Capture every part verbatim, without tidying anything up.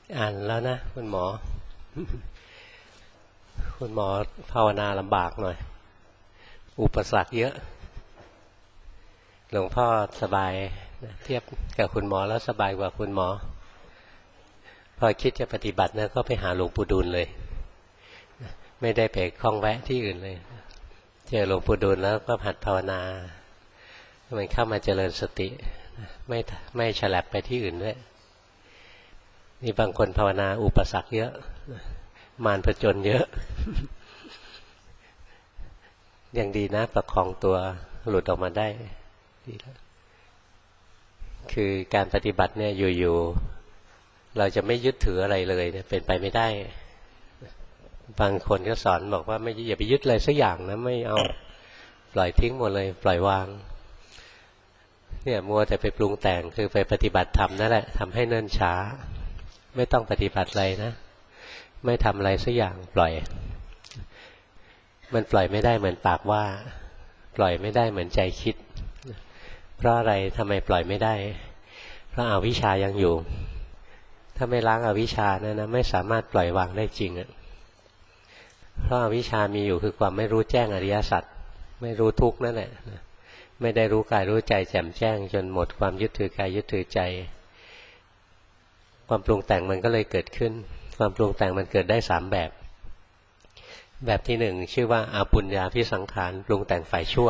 อ่านแล้วนะคุณหมอ คุณหมอภาวนาลำบากหน่อย อุปสรรคเยอะ หลวงพ่อสบายเทียบกับคุณหมอแล้วสบายกว่าคุณหมอ พอคิดจะปฏิบัตินะก็ไปหาหลวงปู่ดูลเลย ไม่ได้ไปคล้องแวะที่อื่นเลย เจอหลวงปู่ดูลแล้วก็หัดภาวนามันเข้ามาเจริญสติไม่ไม่ฉลับไปที่อื่นด้วยนี่บางคนภาวนาอุปสรรคเยอะมารผจญเยอะ ยังดีนะประคองตัวหลุดออกมาได้ดีแล้วคือการปฏิบัติเนี่ยอยู่ๆเราจะไม่ยึดถืออะไรเลยเนี่ยเป็นไปไม่ได้บางคนก็สอนบอกว่าไม่อย่าไปยึดอะไรสักอย่างนะไม่เอาปล่อยทิ้งหมดเลยปล่อยวางเนี่ยมัวแต่ไปปรุงแต่งคือไปปฏิบัติธรรมนั่นแหละทำให้เนิ่นช้าไม่ต้องปฏิบัติอะไรนะไม่ทำอะไรสักอย่างปล่อยมันปล่อยไม่ได้เหมือนปากว่าปล่อยไม่ได้เหมือนใจคิดเพราะอะไรทำไมปล่อยไม่ได้เพราะอวิชชายังอยู่ถ้าไม่ล้างอวิชชานะนะไม่สามารถปล่อยวางได้จริงอ่ะเพราะอวิชชามีอยู่คือความไม่รู้แจ้งอริยสัจไม่รู้ทุกข์นั่นแหละไม่ได้รู้กายรู้ใจแจ่มแจ้งจนหมดความยึดถือกายยึดถือใจความปรุงแต่งมันก็เลยเกิดขึ้นความปรุงแต่งมันเกิดได้สามแบบแบบที่หนึ่งชื่อว่าอาปุญญาภิสังขารปรุงแต่งฝ่ายชั่ว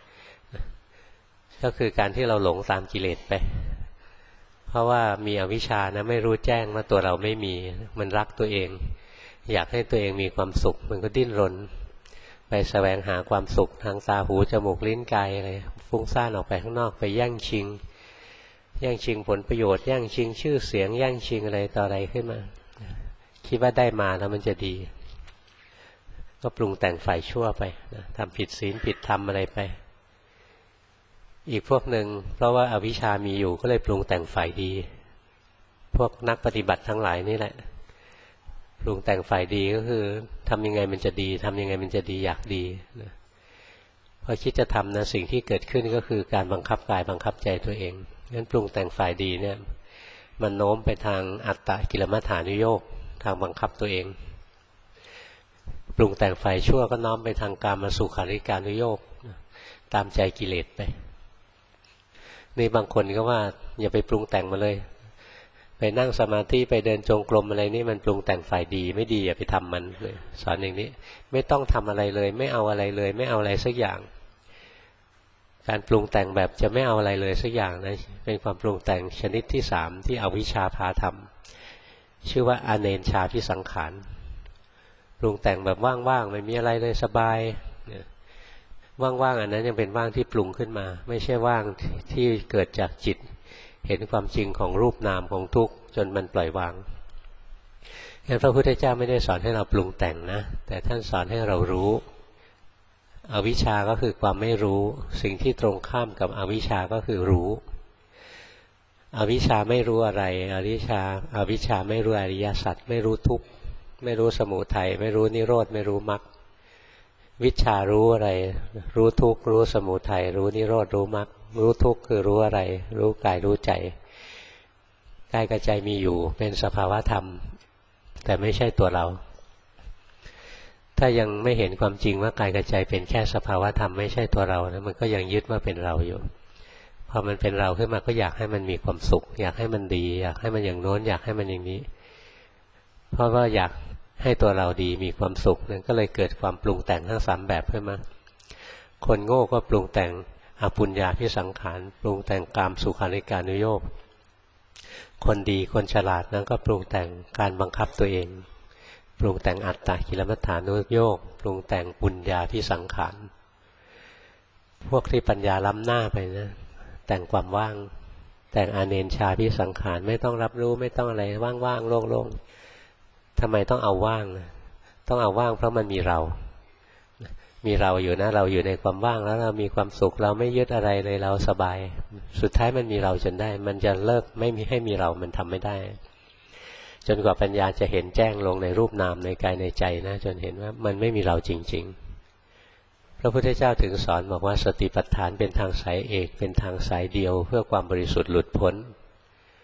ก็คือการที่เราหลงตามกิเลสไปเพราะว่ามีอวิชชานะไม่รู้แจ้งว่าตัวเราไม่มีมันรักตัวเองอยากให้ตัวเองมีความสุขมันก็ดิ้นรนไปแสวงหาความสุขทางตาหูจมูกลิ้นกายอะไรฟุ้งซ่านออกไปข้างนอกไปแย่งชิงแย่งชิงผลประโยชน์แย่งชิงชื่อเสียงแย่งชิงอะไรต่ออะไรขึ้นมาคิดว่าได้มาแล้วมันจะดีก็ปรุงแต่งฝ่ายชั่วไปนะทำผิดศีลผิดธรรมอะไรไปอีกพวกหนึ่งเพราะว่าอาวิชชามีอยู่ก็เลยปรุงแต่งฝ่ายดีพวกนักปฏิบัติทั้งหลายนี่แหละปรุงแต่งฝ่ายดีก็คือทำยังไงมันจะดีทำยังไงมันจะดีอยากดีนะพอคิดจะทำนะสิ่งที่เกิดขึ้นก็คือการบังคับกายบังคับใจตัวเองงั้นปรุงแต่งฝ่ายดีเนี่ยมันโน้มไปทางอัตตกิลมัฏฐานุโยคทางบังคับตัวเองปรุงแต่งฝ่ายชั่วก็น้อมไปทางกามสุขาริการุโยคตามใจกิเลสไปนี่บางคนก็ว่าอย่าไปปรุงแต่งมาเลยไปนั่งสมาธิไปเดินจงกรมอะไรนี่มันปรุงแต่งฝ่ายดีไม่ดีอย่าไปทำมันเลยสอนอย่างนี้ไม่ต้องทำอะไรเลยไม่เอาอะไรเลยไม่เอาอะไรสักอย่างการปรุงแต่งแบบจะไม่เอาอะไรเลยสักอย่างนะเป็นความปรุงแต่งชนิดที่สามที่อวิชชาพาทำชื่อว่าอเนนชาภิสังขารปรุงแต่งแบบว่างๆไม่มีอะไรเลยสบายว่างๆอันนั้นยังเป็นว่างที่ปรุงขึ้นมาไม่ใช่ว่างที่เกิดจากจิตเห็นความจริงของรูปนามของทุกข์จนมันปล่อยวางงั้นพระพุทธเจ้าไม่ได้สอนให้เราปรุงแต่งนะแต่ท่านสอนให้เรารู้อวิชชาก็คือความไม่รู้สิ่งที่ตรงข้ามกับอวิชชาก็คือรู้อวิชชาไม่รู้อะไรอวิชชาอวิชชาไม่รู้อริยสัจไม่รู้ทุกข์ไม่รู้สมุทัยไม่รู้นิโรธไม่รู้มรรควิชชารู้อะไรรู้ทุกข์รู้สมุทัยรู้นิโรธรู้มรรครู้ทุกข์คือรู้อะไรรู้กายรู้ใจกายกับใจมีอยู่เป็นสภาวะธรรมแต่ไม่ใช่ตัวเราถ้ายังไม่เห็นความจริงว่ากายกับใจเป็นแค่สภาวะธรรมไม่ใช่ตัวเรานะมันก็ยังยึดว่าเป็นเราอยู่พอมันเป็นเราขึ้นมาก็อยากให้มันมีความสุขอยากให้มันดีอยากให้มันอย่างโน้นอยากให้มันอย่างนี้เพราะว่าอยากให้ตัวเราดีมีความสุขนั่นก็เลยเกิดความปรุงแต่งทั้งสามแบบขึ้นมาคนโง่ก็ปรุงแต่งอปุญญาภิสังขารปรุงแต่งกามสุขาริการุโยคคนดีคนฉลาดนั้นก็ปรุงแต่งการบังคับตัวเองปรุงแต่งอัตตกิลมัฏฐานุโยคปรุงแต่งปุญญาภิสังขารพวกที่ปัญญาล้ำหน้าไปนะแต่งความว่างแต่งอเนนชาภิสังขารไม่ต้องรับรู้ไม่ต้องอะไรว่างๆโล่งๆทำไมต้องเอาว่างต้องเอาว่างเพราะมันมีเรามีเราอยู่นะเราอยู่ในความว่างแล้วเรามีความสุขเราไม่ยึดอะไรเลยเราสบายสุดท้ายมันมีเราจนได้มันจะเลิกไม่มีให้มีเรามันทำไม่ได้จนกว่าปัญญาจะเห็นแจ้งลงในรูปนามในกายในใจนะจนเห็นว่ามันไม่มีเราจริงๆพระพุทธเจ้าถึงสอนบอกว่าสติปัฏฐานเป็นทางสายเอกเป็นทางสายเดียวเพื่อความบริสุทธิ์หลุดพ้น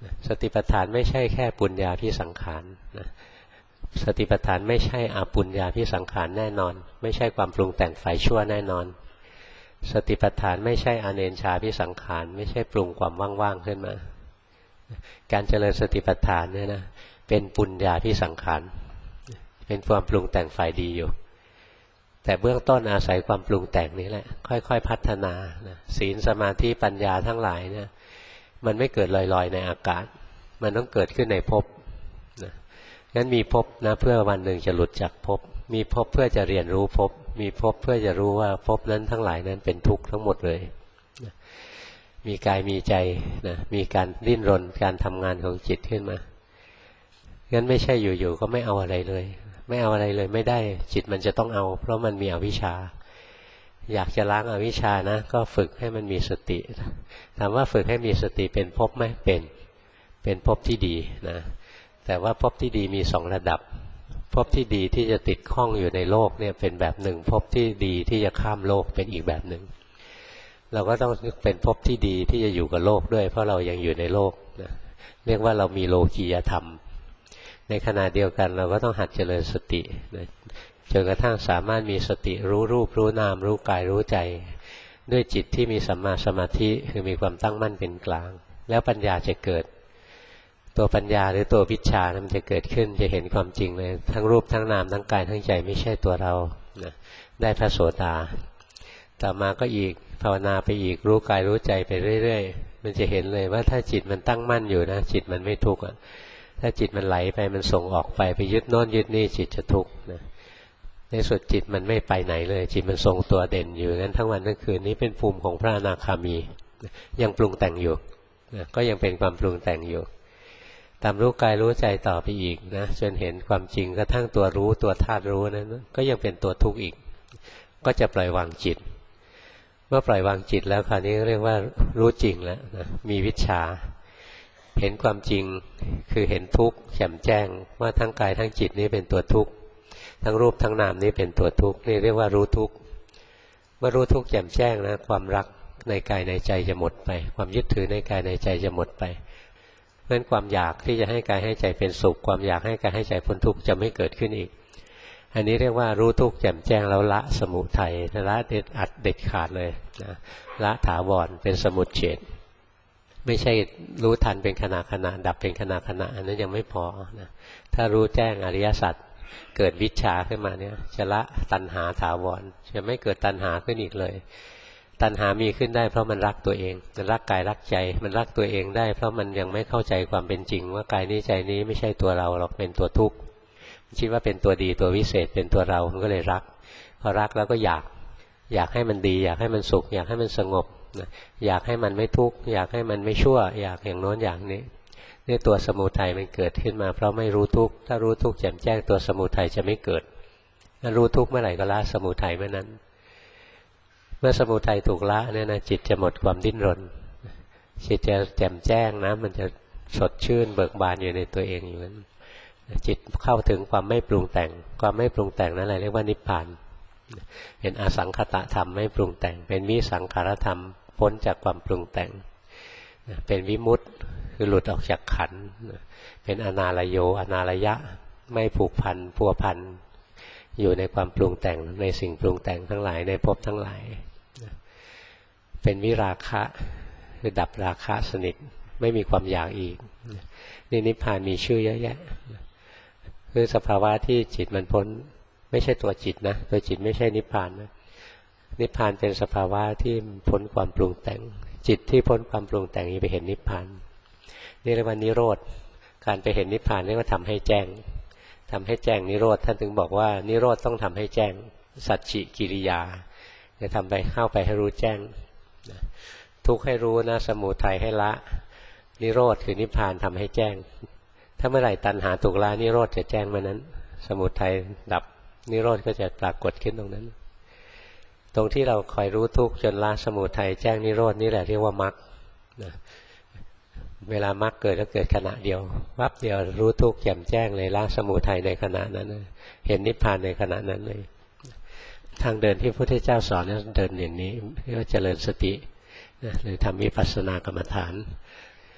สติปัฏฐานไม่ใช่แค่ปุญญาภิสังขารนะสติปัฏฐานไม่ใช่อปุญญาภิสังขารแน่นอนไม่ใช่ความปรุงแต่งฝ่ายชั่วแน่นอนสติปัฏฐานไม่ใช่อเนนชาภิสังขารไม่ใช่ปรุงความว่างๆขึ้นมาการเจริญสติปัฏฐานเนี่ยนะเป็นปุญญาภิสังขารเป็นความปรุงแต่งฝ่ายดีอยู่แต่เบื้องต้นอาศัยความปรุงแต่งนี้แหละค่อยๆพัฒนานะศีลสมาธิปัญญาทั้งหลายเนี่ยมันไม่เกิดลอยๆในอากาศมันต้องเกิดขึ้นในภพนะงั้นมีภพนะเพื่อวันหนึ่งจะหลุดจากภพมีภพเพื่อจะเรียนรู้ภพมีภพเพื่อจะรู้ว่าภพนั้นทั้งหลายนั้นเป็นทุกข์ทั้งหมดเลยนะมีกายมีใจนะมีการดิ้นรนการทำงานของจิตขึ้นมางั้นไม่ใช่อยู่ๆก็ไม่เอาอะไรเลยไม่เอาอะไรเลยไม่ได้จิตมันจะต้องเอาเพราะมันมีอวิชชาอยากจะล้างอวิชชานะก็ฝึกให้มันมีสติถามว่าฝึกให้มีสติเป็นภพไหมเป็นเป็นภพที่ดีนะแต่ว่าภพที่ดีมีสองระดับภพที่ดีที่จะติดข้องอยู่ในโลกเนี่ยเป็นแบบหนึ่งภพที่ดีที่จะข้ามโลกเป็นอีกแบบหนึ่งเราก็ต้องเป็นภพที่ดีที่จะอยู่กับโลกด้วยเพราะเรายังอยู่ในโลกนะเรียกว่าเรามีโลกียธรรมในขณะเดียวกันเราก็ต้องหัดเจริญสตินะจนกระทั่งสามารถมีสติรู้รูปรู้นามรู้กายรู้ใจด้วยจิตที่มีสัมมาสมาธิคือมีความตั้งมั่นเป็นกลางแล้วปัญญาจะเกิดตัวปัญญาหรือตัววิชชามันจะเกิดขึ้นจะเห็นความจริงเลยทั้งรูปทั้งนามทั้งกายทั้งใจไม่ใช่ตัวเรานะได้พระโสดาต่อมาก็อีกภาวนาไปอีกรู้กายรู้ใจไปเรื่อยๆมันจะเห็นเลยว่าถ้าจิตมันตั้งมั่นอยู่นะจิตมันไม่ทุกข์อ่ะถ้าจิตมันไหลไปมันส่งออกไปไปยึดโน่นยึดนี่จิตจะทุกข์นะในสุดจิตมันไม่ไปไหนเลยจิตมันทรงตัวเด่นอยู่งั้นทั้งวันทั้งคืนนี้เป็นภูมิของพระอนาคามียังปรุงแต่งอยู่นะก็ยังเป็นความปรุงแต่งอยู่ตามรู้กายรู้ใจต่อไปอีกนะจนเห็นความจริงกระทั่งตัวรู้ตัวธาตุรู้นั้นก็ยังเป็นตัวทุกข์อีกก็จะปล่อยวางจิตเมื่อปล่อยวางจิตแล้วคราวนี้เรียกว่ารู้จริงแล้วนะมีวิชชาเห็นความจริงคือเห็นทุกข์แจ่มแจ้งว่าทั้งกายทั้งจิตนี้เป็นตัวทุกข์ทั้งรูปทั้งนามนี้เป็นตัวทุกข์นี่เรียกว่ารู้ทุกข์เมื่อรู้ทุกข์แจ่มแจ้งนะความรักในกายในใจจะหมดไปความยึดถือในกายในใจจะหมดไปเพราะฉะนั้นความอยากที่จะให้กายให้ใจเป็นสุขความอยากให้กายให้ใจพ้นทุกข์จะไม่เกิดขึ้นอีกอันนี้เรียกว่ารู้ทุกข์แจ่มแจ้งแล้วละสมุทัยละเด็ดอัดเด็ดขาดเลยนะละถาวรเป็นสมุจเฉทไม่ใช่รู้ทันเป็นขณะขณะดับเป็นขณะขณะอันนั้นยังไม่พอนะถ้ารู้แจ้งอริยสัจเกิดวิชชาขึ้นมาเนี่ยจะละตัณหาถาวรจะไม่เกิดตัณหาขึ้นอีกเลยตัณหามีขึ้นได้เพราะมันรักตัวเองมันรักกายรักใจมันรักตัวเองได้เพราะมันยังไม่เข้าใจความเป็นจริงว่ากายนี้ใจนี้ไม่ใช่ตัวเราหรอกเป็นตัวทุกข์คิดว่าเป็นตัวดีตัววิเศษเป็นตัวเรามันก็เลยรักพอรักแล้วก็อยากอยากให้มันดีอยากให้มันสุขอยากให้มันสงบอยากให้มันไม่ทุกข์อยากให้มันไม่ชั่วอยากอย่างโน้นอย่างนี้นี่ตัวสมุทัยมันเกิดขึ้นมาเพราะไม่รู้ทุกข์ถ้ารู้ทุกข์แจ่มแจ้งตัวสมุทัยจะไม่เกิดถ้ารู้ทุกข์เมื่อไหร่ก็ละสมุทัยเมื่อนั้นเมื่อสมุทัยถูกละเนี่ยนะจิตจะหมดความดิ้นรนจิตจะแจ่มแจ้งนะมันจะสดชื่นเบิกบานอยู่ในตัวเองอยู่นั้นจิตเข้าถึงความไม่ปรุงแต่งความไม่ปรุงแต่งนั่นแหละเรียกว่านิพพานเป็นอสังขตธรรมไม่ปรุงแต่งเป็นวิสังขารธรรมพ้นจากความปรุงแต่งเป็นวิมุตติคือหลุดออกจากขันธ์เป็นอนาลโยอนาลยะไม่ผูกพันพัวพันอยู่ในความปรุงแต่งในสิ่งปรุงแต่งทั้งหลายในภพทั้งหลายเป็นวิราคะคือดับราคะสนิทไม่มีความอยากอีกนี่นิพพานมีชื่อเยอะแยะคือสภาวะที่จิตมันพ้นไม่ใช่ตัวจิตนะตัวจิตไม่ใช่นิพพานนะนิพพานเป็นสภาวะที่พ้นความปรุงแต่งจิตที่พ้นความปรุงแต่งนี้ไปเห็นนิพพานนี่เรียกว่านิโรธการไปเห็นนิพพานเรียกว่าทำให้แจ้งทำให้แจ้งนิโรธท่านถึงบอกว่านิโรธต้องทำให้แจ้งสัจฉิกิริยาจะทำไปเข้าไปให้รู้แจ้งทุกข์ให้รู้นะสมุทัยให้ละนิโรธคือนิพพานทำให้แจ้งถ้าเมื่อไหร่ตัณหาถูกละนิโรธจะแจ้งเมื่อนั้นสมุทัยดับนิโรธก็จะปรากฏขึ้นตรงนั้นตรงที่เราคอยรู้ทุกข์จนละสมุทัยแจ้งนิโรธนี่แหละเรียกว่ามรรคนะเวลามรรคเกิดก็เกิดขณะเดียววับเดียวรู้ทุกข์แจ่มแจ้งเลยละสมุทัยในขณะนั้นเห็นนิพพานในขณะนั้นเลยทางเดินที่พระพุทธเจ้าสอนเนี่ยเดินอย่างนี้เรียกว่าเจริญสตินะหรือทำวิปัสสนากรรมฐาน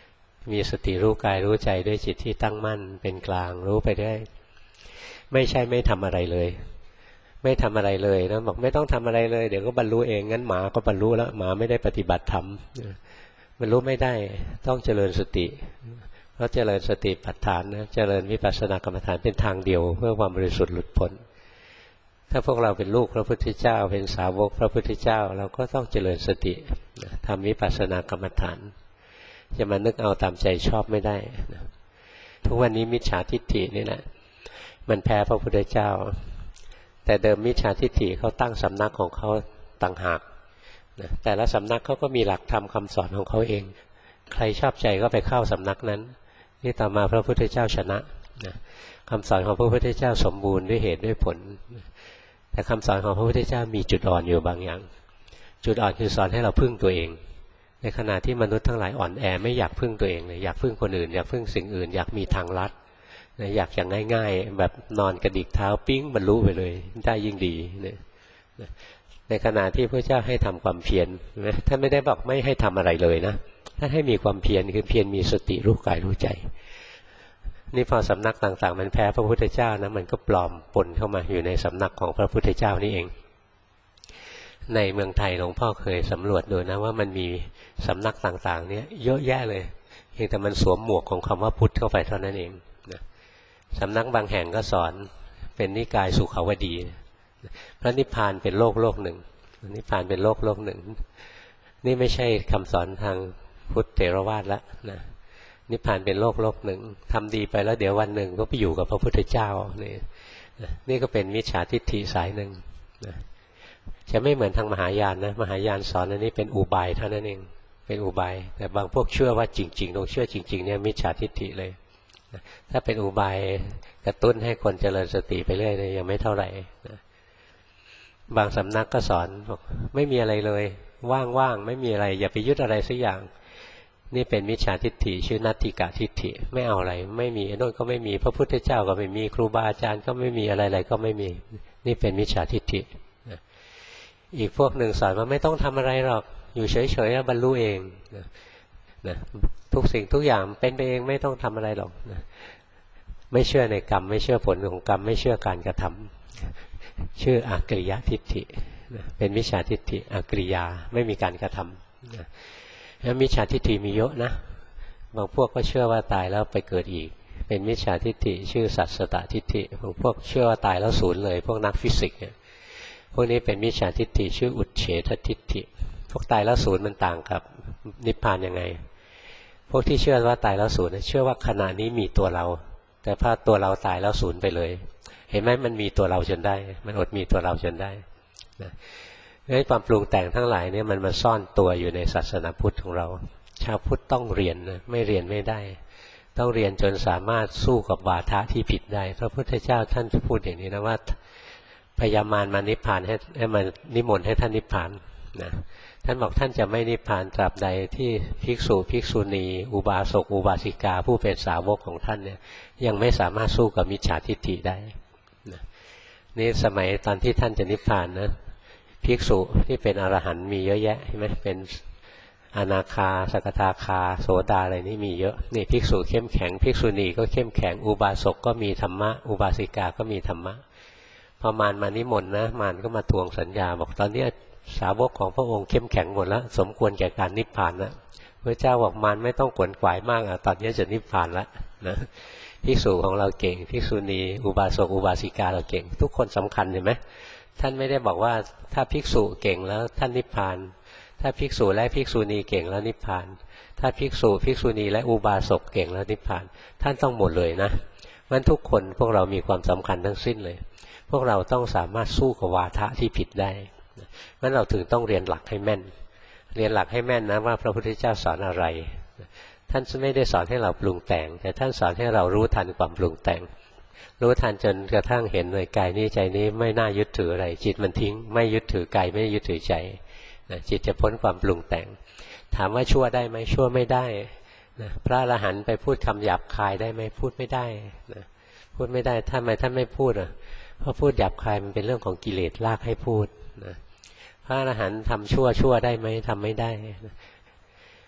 มีสติรู้กายรู้ใจด้วยจิตที่ตั้งมั่นเป็นกลางรู้ไปได้ไม่ใช่ไม่ทำอะไรเลยไม่ทำอะไรเลยนะบอกไม่ต้องทำอะไรเลยเดี๋ยวก็บรรลุเองงั้นหมาก็บรรลุแล้วหมาไม่ได้ปฏิบัติธรรมบรรลุไม่ได้ต้องเจริญสติเพราะเจริญสติปัฏฐานนะเจริญวิปัสสนากรรมฐานเป็นทางเดียวเพื่อความบริสุทธิ์หลุดพ้นถ้าพวกเราเป็นลูกพระพุทธเจ้าเป็นสาวกพระพุทธเจ้าเราก็ต้องเจริญสติทำวิปัสสนากรรมฐานจะมานึกเอาตามใจชอบไม่ได้ทุกวันนี้มิจฉาทิฏฐินี่แหละมันแพ้พระพุทธเจ้าแต่เดิมมิจฉาทิฏฐิเขาตั้งสำนักของเขาต่างหากนะแต่ละสำนักเขาก็มีหลักธรรมคำสอนของเขาเองใครชอบใจก็ไปเข้าสำนักนั้นนี่ต่อมาพระพุทธเจ้าชนะนะคำสอนของพระพุทธเจ้าสมบูรณ์ด้วยเหตุด้วยผลแต่คำสอนของพระพุทธเจ้ามีจุดอ่อนอยู่บางอย่างจุดอ่อนคือสอนให้เราพึ่งตัวเองในขณะที่มนุษย์ทั้งหลายอ่อนแอไม่อยากพึ่งตัวเองเลยอยากพึ่งคนอื่นอยากพึ่งสิ่งอื่นอยากมีทางลัดอยากอย่างง่ายๆแบบนอนกระดิกเท้าปิ้งบรรลุไปเลยได้ยิ่งดีเนี่ยในขณะที่พระเจ้าให้ทำความเพียรท่านไม่ได้บอกไม่ให้ทำอะไรเลยนะท่านให้มีความเพียรคือเพียรมีสติรู้กายรู้ใจนี่พอสำนักต่างๆมันแพ้พระพุทธเจ้านะมันก็ปลอมปนเข้ามาอยู่ในสำนักของพระพุทธเจ้านี่เองในเมืองไทยหลวงพ่อเคยสำรวจดูนะว่ามันมีสำนักต่างๆเนี่ยเยอะแยะเลยเพียงแต่มันสวมหมวกของคำว่าพุทธเข้าไปเท่านั้นเองนะสำนักบางแห่งก็สอนเป็นนิกายสุขาวดีพระนิพพานเป็นโลกโลกหนึ่งนิพพานเป็นโลกโลกหนึ่งนี่ไม่ใช่คำสอนทางพุทธเถรวาทละนะนิพพานเป็นโลกโลกหนึ่งทำดีไปแล้วเดี๋ยววันหนึ่งก็ไปอยู่กับพระพุทธเจ้านี่นี่ก็เป็นมิจฉาทิฏฐิสายหนึ่งนะจะไม่เหมือนทางมหายานนะมหายานสอนอันนี้เป็นอุบายเท่านั้นเองเป็นอุบายแต่บางพวกเชื่อว่าจริงๆตรงเชื่อจริงๆเนี่ยมิจฉาทิฏฐิเลยนะถ้าเป็นอุบายกระตุ้นให้คนเจริญสติไปเรื่อยเนี่ยยังไม่เท่าไหร่นะบางสำนักก็สอนบอกไม่มีอะไรเลยว่างๆไม่มีอะไรอย่าไปยึดอะไรสักอย่างนี่เป็นมิจฉาทิฏฐิชื่อนัตถิกะทิฏฐิไม่เอาอะไรไม่มีโน่นก็ไม่มีพระพุทธเจ้าก็ไม่มีครูบาอาจารย์ก็ไม่มีอะไรๆก็ไม่มีนี่เป็นมิจฉาทิฏฐินะอีกพวกหนึ่งสอนว่าไม่ต้องทำอะไรหรอกอยู่เฉยๆแล้วบรรลุเองนะนะทุกสิ่งทุกอย่างเป็นไปเองไม่ต้องทำอะไรหรอกนะไม่เชื่อในกรรมไม่เชื่อผลของกรรมไม่เชื่อการกระทำชื่ออกริยทิฏฐินะเป็นมิจฉาทิฏฐิอกริยาไม่มีการกระทำนะแล้วมิจฉาทิฏฐิมีเยอะนะบางพวกก็เชื่อว่าตายแล้วไปเกิดอีกเป็นมิจฉาทิฏฐิชื่อสัตสตทิฏฐิบางพวกเชื่อว่าตายแล้วศูนย์เลยพวกนักฟิสิกส์เนี่ยพวกนี้เป็นมิจฉาทิฏฐิชื่ออุเฉททิฏฐิพวกตายแล้วศูนย์มันต่างกับนิพพานยังไงพวกที่เชื่อว่าตายแล้วศูนย์เชื่อว่าขณะนี้มีตัวเราแต่พอตัวเราตายแล้วศูนย์ไปเลยเห็นไหมมันมีตัวเราจนได้มันอดมีตัวเราจนได้นะงั้นความปรุงแต่งทั้งหลายเนี่ยมันมาซ่อนตัวอยู่ในศาสนาพุทธของเราชาวพุทธต้องเรียนนะไม่เรียนไม่ได้ต้องเรียนจนสามารถสู้กับวาทะที่ผิดได้พระพุทธเจ้าท่านพูดอย่างนี้นะว่าพยามารมานิพพานให้ให้มานิมนต์ให้ท่านนิพพานนะท่านบอกท่านจะไม่นิพพานตราบใดที่ภิกษุภิกษุณีอุบาสกอุบาสิกาผู้เป็นสาวกของท่านเนี่ยยังไม่สามารถสู้กับมิจฉาทิฏฐิได้นะนี่สมัยตอนที่ท่านจะนิพพานนะภิกษุที่เป็นอรหันต์มีเยอะแยะใช่ไหมเป็นอนาคาสกทาคาโสดาอะไรนี่มีเยอะนี่ภิกษุเข้มแข็งภิกษุณีก็เข้มแข็งอุบาสกก็มีธรรมะอุบาสิกาก็มีธรรมะพอมารมานิมนต์นะมารก็มาทวงสัญญาบอกตอนนี้สาวกของพระองค์เข้มแข็งหมดแล้วสมควรแก่การนิพพานแล้วพระเจ้าบอกมารไม่ต้องขวนขวายมากอ่ะตอนนี้จะนิพพานแล้วนะภิกษุของเราเก่งภิกษุณีอุบาสกอุบาสิกาเราเก่งทุกคนสำคัญเห็นไหมท่านไม่ได้บอกว่าถ้าภิกษุเก่งแล้วท่านนิพพานถ้าภิกษุและภิกษุณีเก่งแล้วนิพพานถ้าภิกษุภิกษุณีและอุบาสกเก่งแล้วนิพพานท่านต้องหมดเลยนะงั้นทุกคนพวกเรามีความสำคัญทั้งสิ้นเลยพวกเราต้องสามารถสู้กับวาทะที่ผิดได้งั้นเราถึงต้องเรียนหลักให้แม่นเรียนหลักให้แม่นนะว่าพระพุทธเจ้าสอนอะไรท่านไม่ได้สอนให้เราปรุงแต่งแต่ท่านสอนให้เรารู้ทันความปรุงแต่งรู้ทันจนกระทั่งเห็นเลยกายนี้ใจนี้ไม่น่ายึดถืออะไรจิตมันทิ้งไม่ยึดถือกายไม่ยึดถือใจนะจิตจะพ้นความปรุงแต่งถามว่าชั่วได้ไหมชั่วไม่ได้นะพระอรหันต์ไปพูดคำหยาบคายได้ไหมพูดไม่ได้นะพูดไม่ได้ทำไมท่านไม่พูดอ่ะเพราะพูดหยาบคายมันเป็นเรื่องของกิเลสลากให้พูดนะพระอรหันต์ทำชั่วชั่วได้ไหมทำไม่ได้นะ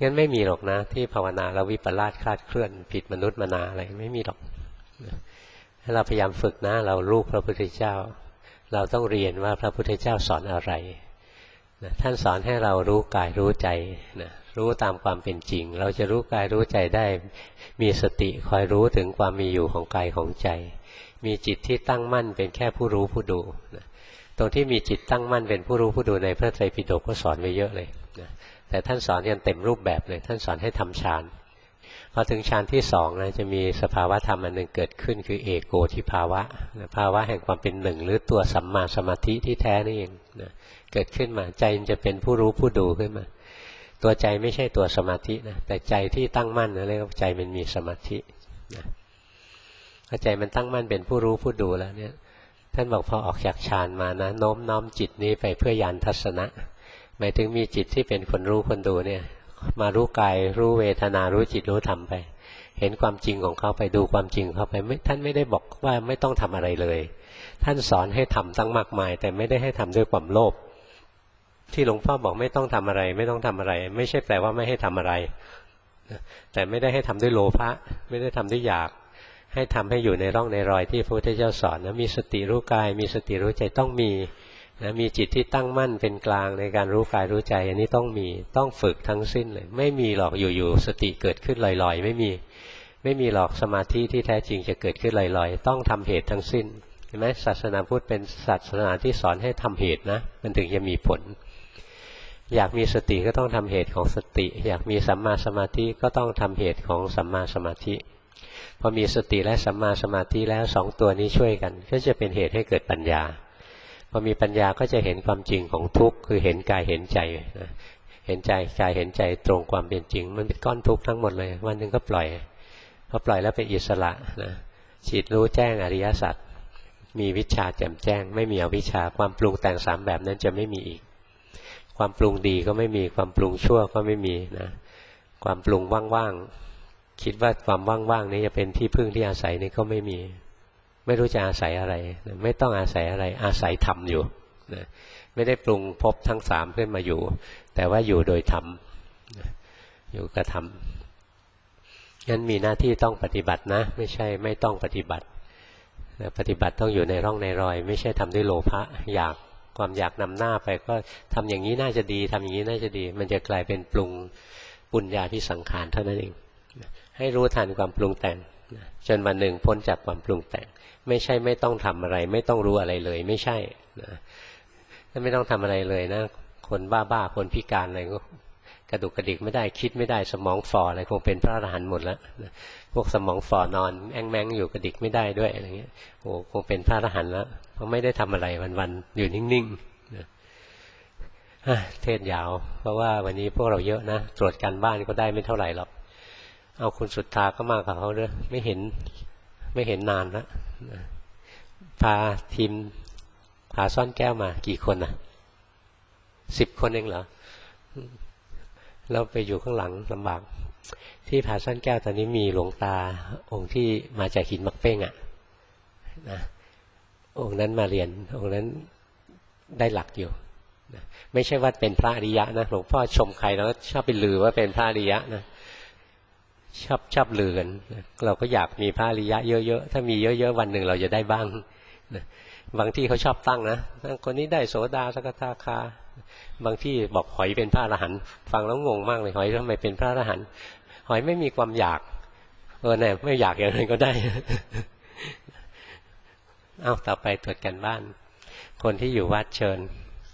งั้นไม่มีหรอกนะที่ภาวนาแล้ววิปลาสคลาดเคลื่อนผิดมนุษย์มนาอะไรไม่มีหรอกถ้าเราพยายามฝึกนะเราลูกพระพุทธเจ้าเราต้องเรียนว่าพระพุทธเจ้าสอนอะไรนะท่านสอนให้เรารู้กายรู้ใจนะรู้ตามความเป็นจริงเราจะรู้กายรู้ใจได้มีสติคอยรู้ถึงความมีอยู่ของกายของใจมีจิตที่ตั้งมั่นเป็นแค่ผู้รู้ผู้ดูนะตรงที่มีจิตตั้งมั่นเป็นผู้รู้ผู้ดูในพระไตรปิฎกก็สอนไว้เยอะเลยนะแต่ท่านสอนกันเต็มรูปแบบเลยท่านสอนให้ทำฌานพอถึงฌานที่สองนะจะมีสภาวะธรรมอันหนึ่งเกิดขึ้นคือเอโกทิภาวะนะภาวะแห่งความเป็นหนึ่งหรือตัวสัมมาสมาธิที่แท้นี่เองนะเกิดขึ้นมาใจจะเป็นผู้รู้ผู้ดูขึ้นมาตัวใจไม่ใช่ตัวสมาธินะแต่ใจที่ตั้งมั่นนะเรียกว่าใจมันมีสมาธินะพอใจมันตั้งมั่นเป็นผู้รู้ผู้ดูแล้วเนี่ยท่านบอกพอออกจากฌานมานะโน้มน้อมจิตนี้ไปเพื่ญาณทัศนะหมายถึงมีจิตที่เป็นคนรู้คนดูเนี่ยมารู้กายรู้เวทนารู้จิตรู้ธรรมไปเห็นความจริงของเขาไปดูความจริงเขาไปท่านไม่ได้บอกว่าไม่ต้องทำอะไรเลยท่านสอนให้ทำตั้งมากมายแต่ไม่ได้ให้ทำด้วยความโลภที่หลวงพ่อบอกไม่ต้องทำอะไรไม่ต้องทำอะไรไม่ใช่แปลว่าไม่ให้ทำอะไรแต่ไม่ได้ให้ทำด้วยโลภะไม่ได้ทำด้วยอยากให้ทำให้อยู่ในร่องในรอยที่พระพุทธเจ้าสอนนะมีสติรู้กายมีสติรู้ใจต้องมีนะมีจิตที่ตั้งมั่นเป็นกลางในการรู้กายรู้ใจอันนี้ต้องมีต้องฝึกทั้งสิ้นเลยไม่มีหรอกอยู่ๆสติเกิดขึ้นลอยๆไม่มีไม่มีหรอกสมาธิที่แท้จริงจะเกิดขึ้นลอยๆต้องทำเหตุทั้งสิ้นเห็นไหมศาสนาพุทธเป็นศาสนาที่สอนให้ทำเหตุนะมันถึงจะมีผลอยากมีสติก็ต้องทำเหตุของสติอยากมีสัมมาสมาธิก็ต้องทำเหตุของสัมมาสมาธิพอมีสติและสัมมาสมาธิแล้วสองตัวนี้ช่วยกันก็จะเป็นเหตุให้เกิดปัญญาพอมีปัญญาก็จะเห็นความจริงของทุกข์คือเห็นกายเห็นใจนะเห็นใจกายเห็นใจตรงความเป็นจริงมันเป็นก้อนทุกข์ทั้งหมดเลยวันหนึ่งก็ปล่อยพอปล่อยแล้วเป็นอิสระนะจิตรู้แจ้งอริยสัจมีวิชาแจ่มแจ้งไม่มีอวิชชาความปรุงแต่งสามแบบนั้นจะไม่มีอีกความปรุงดีก็ไม่มีความปรุงชั่วก็ไม่มีนะความปรุงว่างๆคิดว่าความว่างๆนี้จะเป็นที่พึ่งที่อาศัยนี่ก็ไม่มีไม่รู้จะอาศัยอะไรนะไม่ต้องอาศัยอะไรอาศัยธรรมอยู่นะไม่ได้ปรุงภพทั้งสามขึ้นมาอยู่แต่ว่าอยู่โดยธรรมนะอยู่กับธรรมงั้นมีหน้าที่ต้องปฏิบัตินะไม่ใช่ไม่ต้องปฏิบัตินะปฏิบัติต้องอยู่ในร่องในรอยไม่ใช่ทำด้วยโลภะอยากความอยากนำหน้าไปก็ทำอย่างนี้น่าจะดีทำอย่างนี้น่าจะดีมันจะกลายเป็นปรุงปุญญาพิสังขารเท่านั้นเองให้รู้ทันความปรุงแต่งจนวันหนึ่งพ้นจากความปรุงแต่งไม่ใช่ไม่ต้องทำอะไรไม่ต้องรู้อะไรเลยไม่ใช่นะถ้าไม่ต้องทำอะไรเลยนะคนบ้าๆคนพิการอะไรก็กระดุกกระดิกไม่ได้คิดไม่ได้สมองฝ่ออะไรคงเป็นพระอรหันต์หมดแล้วพวกสมองฝ่อนอนแอ้งแมงอยู่กระดิกไม่ได้ด้วยอะไรเงี้ยโอ้คงเป็นพระอรหันต์แล้วเพราะไม่ได้ทำอะไรวันๆอยู่นิ่งๆนะเทศยาวเพราะว่าวันนี้พวกเราเยอะนะตรวจการบ้านก็ได้ไม่เท่าไหร่หรอกเอาคุณสุทธาก็มากับเขาด้วยไม่เห็นไม่เห็นนานแล้วพาทีมพาซ่อนแก้วมากี่คนนะสิบคนเองเหรอเราไปอยู่ข้างหลังลำบากที่พาซ่อนแก้วตอนนี้มีหลวงตาองค์ที่มาจากหินมักเป้งอ่ะนะองค์นั้นมาเรียนองค์นั้นได้หลักอยู่นะไม่ใช่ว่าเป็นพระอริยะนะหลวงพ่อชมใครแล้วชอบไปลือว่าเป็นพระอริยะนะชอบชอบลือกันเราก็อยากมีพระอริยะเยอะๆถ้ามีเยอะๆวันหนึ่งเราจะได้บ้างนะบางที่เขาชอบตั้งนะคนนี้ได้โสดาสกทาคาบางที่บอกหอยเป็นพระอรหันต์ฟังแล้วงงมากเลยหอยทำไมเป็นพระอรหันต์หอยไม่มีความอยากเออเนี่ยไม่อยากอย่างไรก็ได้เอาต่อไปตรวจกันบ้านคนที่อยู่วัดเชิญ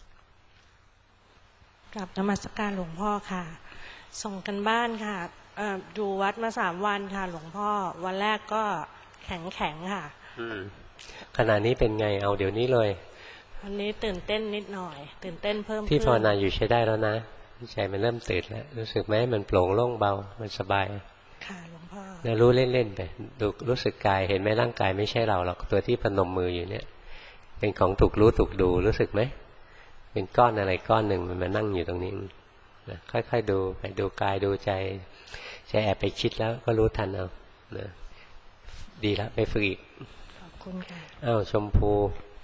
กราบนมัสการหลวงพ่อค่ะส่งกันบ้านค่ะดูวัดมาสามวันค่ะหลวงพ่อวันแรกก็แข็งแข็งค่ะขณะนี้เป็นไงเอาเดี๋ยวนี้เลยวันนี้ตื่นเต้นนิดหน่อยตื่นเต้นเพิ่มที่ภาวนาอยู่ใช้ได้แล้วนะใจมันเริ่มตื่นแล้วรู้สึกไหมมันโปร่งโล่งเบามันสบายค่ะหลวงพ่อแล้วรู้เล่นๆไปดูรู้สึกกายเห็นไหมร่างกายไม่ใช่เราหรอกตัวที่พนมมืออยู่เนี่ยเป็นของถูกรู้ถูกดูรู้สึกไหมเป็นก้อนอะไรก้อนหนึ่งมันมานั่งอยู่ตรงนี้นะค่อยๆดูไปดูกายดูใจใจแอบไปคิดแล้วก็รู้ทันเอานะดีแล้วไปฝึกอีกขอบคุณค่ะอ้าวชมพู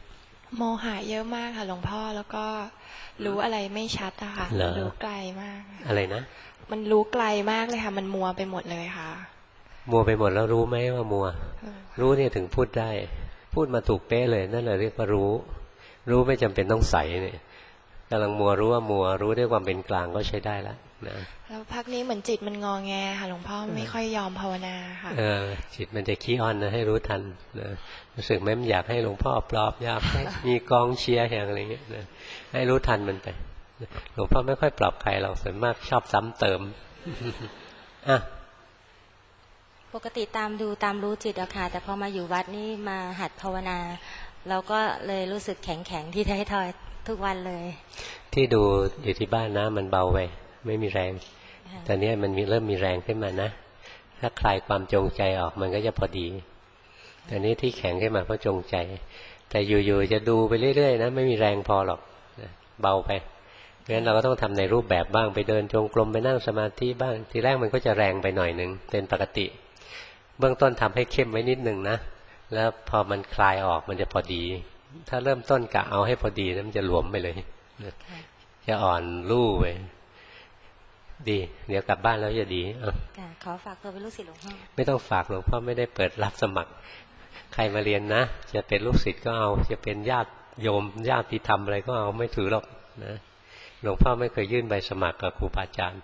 โมหะเยอะมากค่ะหลวงพ่อแล้วก็รู้อะไรไม่ชัดอะค่ะรู้ไกลมากอะไรนะมันรู้ไกลมากเลยค่ะมันมัวไปหมดเลยค่ะมัวไปหมดแล้วรู้ไหมว่ามัวรู้เนี่ยถึงพูดได้พูดมาถูกเป๊ะเลยนั่นแหละเรียกว่ารู้รู้ไม่จำเป็นต้องใส่เนี่ยกำลังมัวรู้ว่ามัวรู้ด้วยความเป็นกลางก็ใช้ได้แล้วนะแล้วพักนี้เหมือนจิตมันงอแงค่ะหลวงพ่อไม่ค่อยยอมภาวนาค่ะเออจิตมันจะขี้อ้อนนะให้รู้ทันนะรู้สึกไหมมันอยากให้หลวงพ่อปลอบอยากให้มีกองเชียร์อย่างอะไรเงี้ยนะให้รู้ทันมันไปหลวงพ่อไม่ค่อยปลอบใครเราส่วนมากชอบซ้ำเติมอ่ะปกติตามดูตามรู้จิตอะค่ะแต่พอมาอยู่วัดนี่มาหัดภาวนาเราก็เลยรู้สึกแข็งแข็งที่ท้ายทอยทุกวันเลยที่ดูอยู่ที่บ้านนะมันเบาไปไม่มีแรงตอนนี้มันมีเริ่มมีแรงขึ้นมานะถ้าคลายความจงใจออกมันก็จะพอดีตอนนี้ที่แข็งขึ้นมาเพราะจงใจแต่อยู่ๆจะดูไปเรื่อยๆนะไม่มีแรงพอหรอกเบาไปเพราะฉะนั้นเราก็ต้องทำในรูปแบบบ้างไปเดินจงกรมไปนั่งสมาธิบ้างทีแรกมันก็จะแรงไปหน่อยนึงเป็นปกติเบื้องต้นทำให้เข้มไว้นิดนึงนะแล้วพอมันคลายออกมันจะพอดีถ้าเริ่มต้นกะเอาให้พอดีนะมันจะหลวมไปเลยจะอ่อนลู่ไปดีเดี๋ยวกลับบ้านแล้วจะดีอ่ะขอฝากตัวเป็นลูกศิษย์หลวงพ่อไม่ต้องฝากหลวงพ่อไม่ได้เปิดรับสมัครใครมาเรียนนะจะเป็นลูกศิษย์ก็เอาจะเป็นญาติโยมญาติธรรมอะไรก็เอาไม่ถือหรอกนะหลวงพ่อไม่เคยยื่นใบสมัครกับครูบาอาจารย์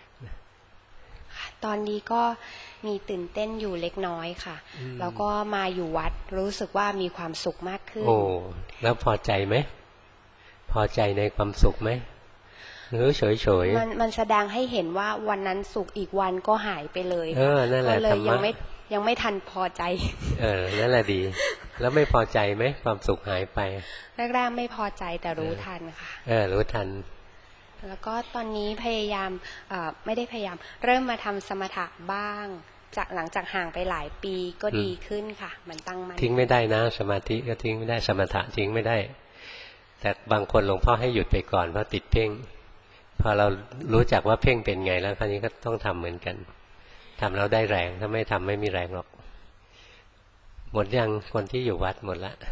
ตอนนี้ก็มีตื่นเต้นอยู่เล็กน้อยค่ะแล้วก็มาอยู่วัดรู้สึกว่ามีความสุขมากขึ้นโอ้แล้วพอใจไหมพอใจในความสุขไหมหรือเฉยเฉยมันมันแสดงให้เห็นว่าวันนั้นสุขอีกวันก็หายไปเลยเออนั่นแหละก็เลยยังไม่ยังไม่ทันพอใจเออนั่นแหละดีแล้วไม่พอใจไหมความสุขหายไปแรกๆไม่พอใจแต่รู้ทันค่ะเออรู้ทันแล้วก็ตอนนี้พยายามไม่ได้พยายามเริ่มมาทำสมถะบ้างจากหลังจากห่างไปหลายปีก็ดีขึ้นค่ะมันตั้งมั่นทิ้งไม่ได้นะสมาธิก็ทิ้งไม่ได้สมถะทิ้งไม่ได้แต่บางคนหลวงพ่อให้หยุดไปก่อนเพราะติดเพ่งพอเรารู้จักว่าเพ่งเป็นไงแล้วคราวนี้ก็ต้องทำเหมือนกันทำแล้วได้แรงถ้าไม่ทำไม่มีแรงหรอกหมดยังคนที่อยู่วัดหมดละ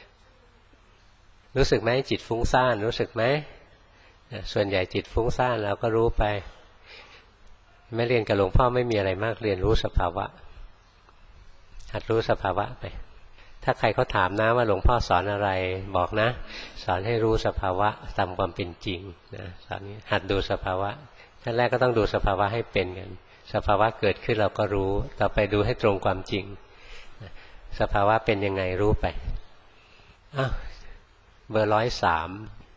รู้สึกไหมจิตฟุ้งซ่านรู้สึกไหมส่วนใหญ่จิตฟุ้งซ่านเราก็รู้ไปไม่เรียนกับหลวงพ่อไม่มีอะไรมากเรียนรู้สภาวะหัดรู้สภาวะไปถ้าใครเขาถามนะว่าหลวงพ่อสอนอะไรบอกนะสอนให้รู้สภาวะตามความเป็นจริงนะสอนนี้หัดดูสภาวะขั้นแรกก็ต้องดูสภาวะให้เป็นกันสภาวะเกิดขึ้นเราก็รู้ต่อไปดูให้ตรงความจริงสภาวะเป็นยังไงรู้ไปอ้าวเบอร์ร้อยสาม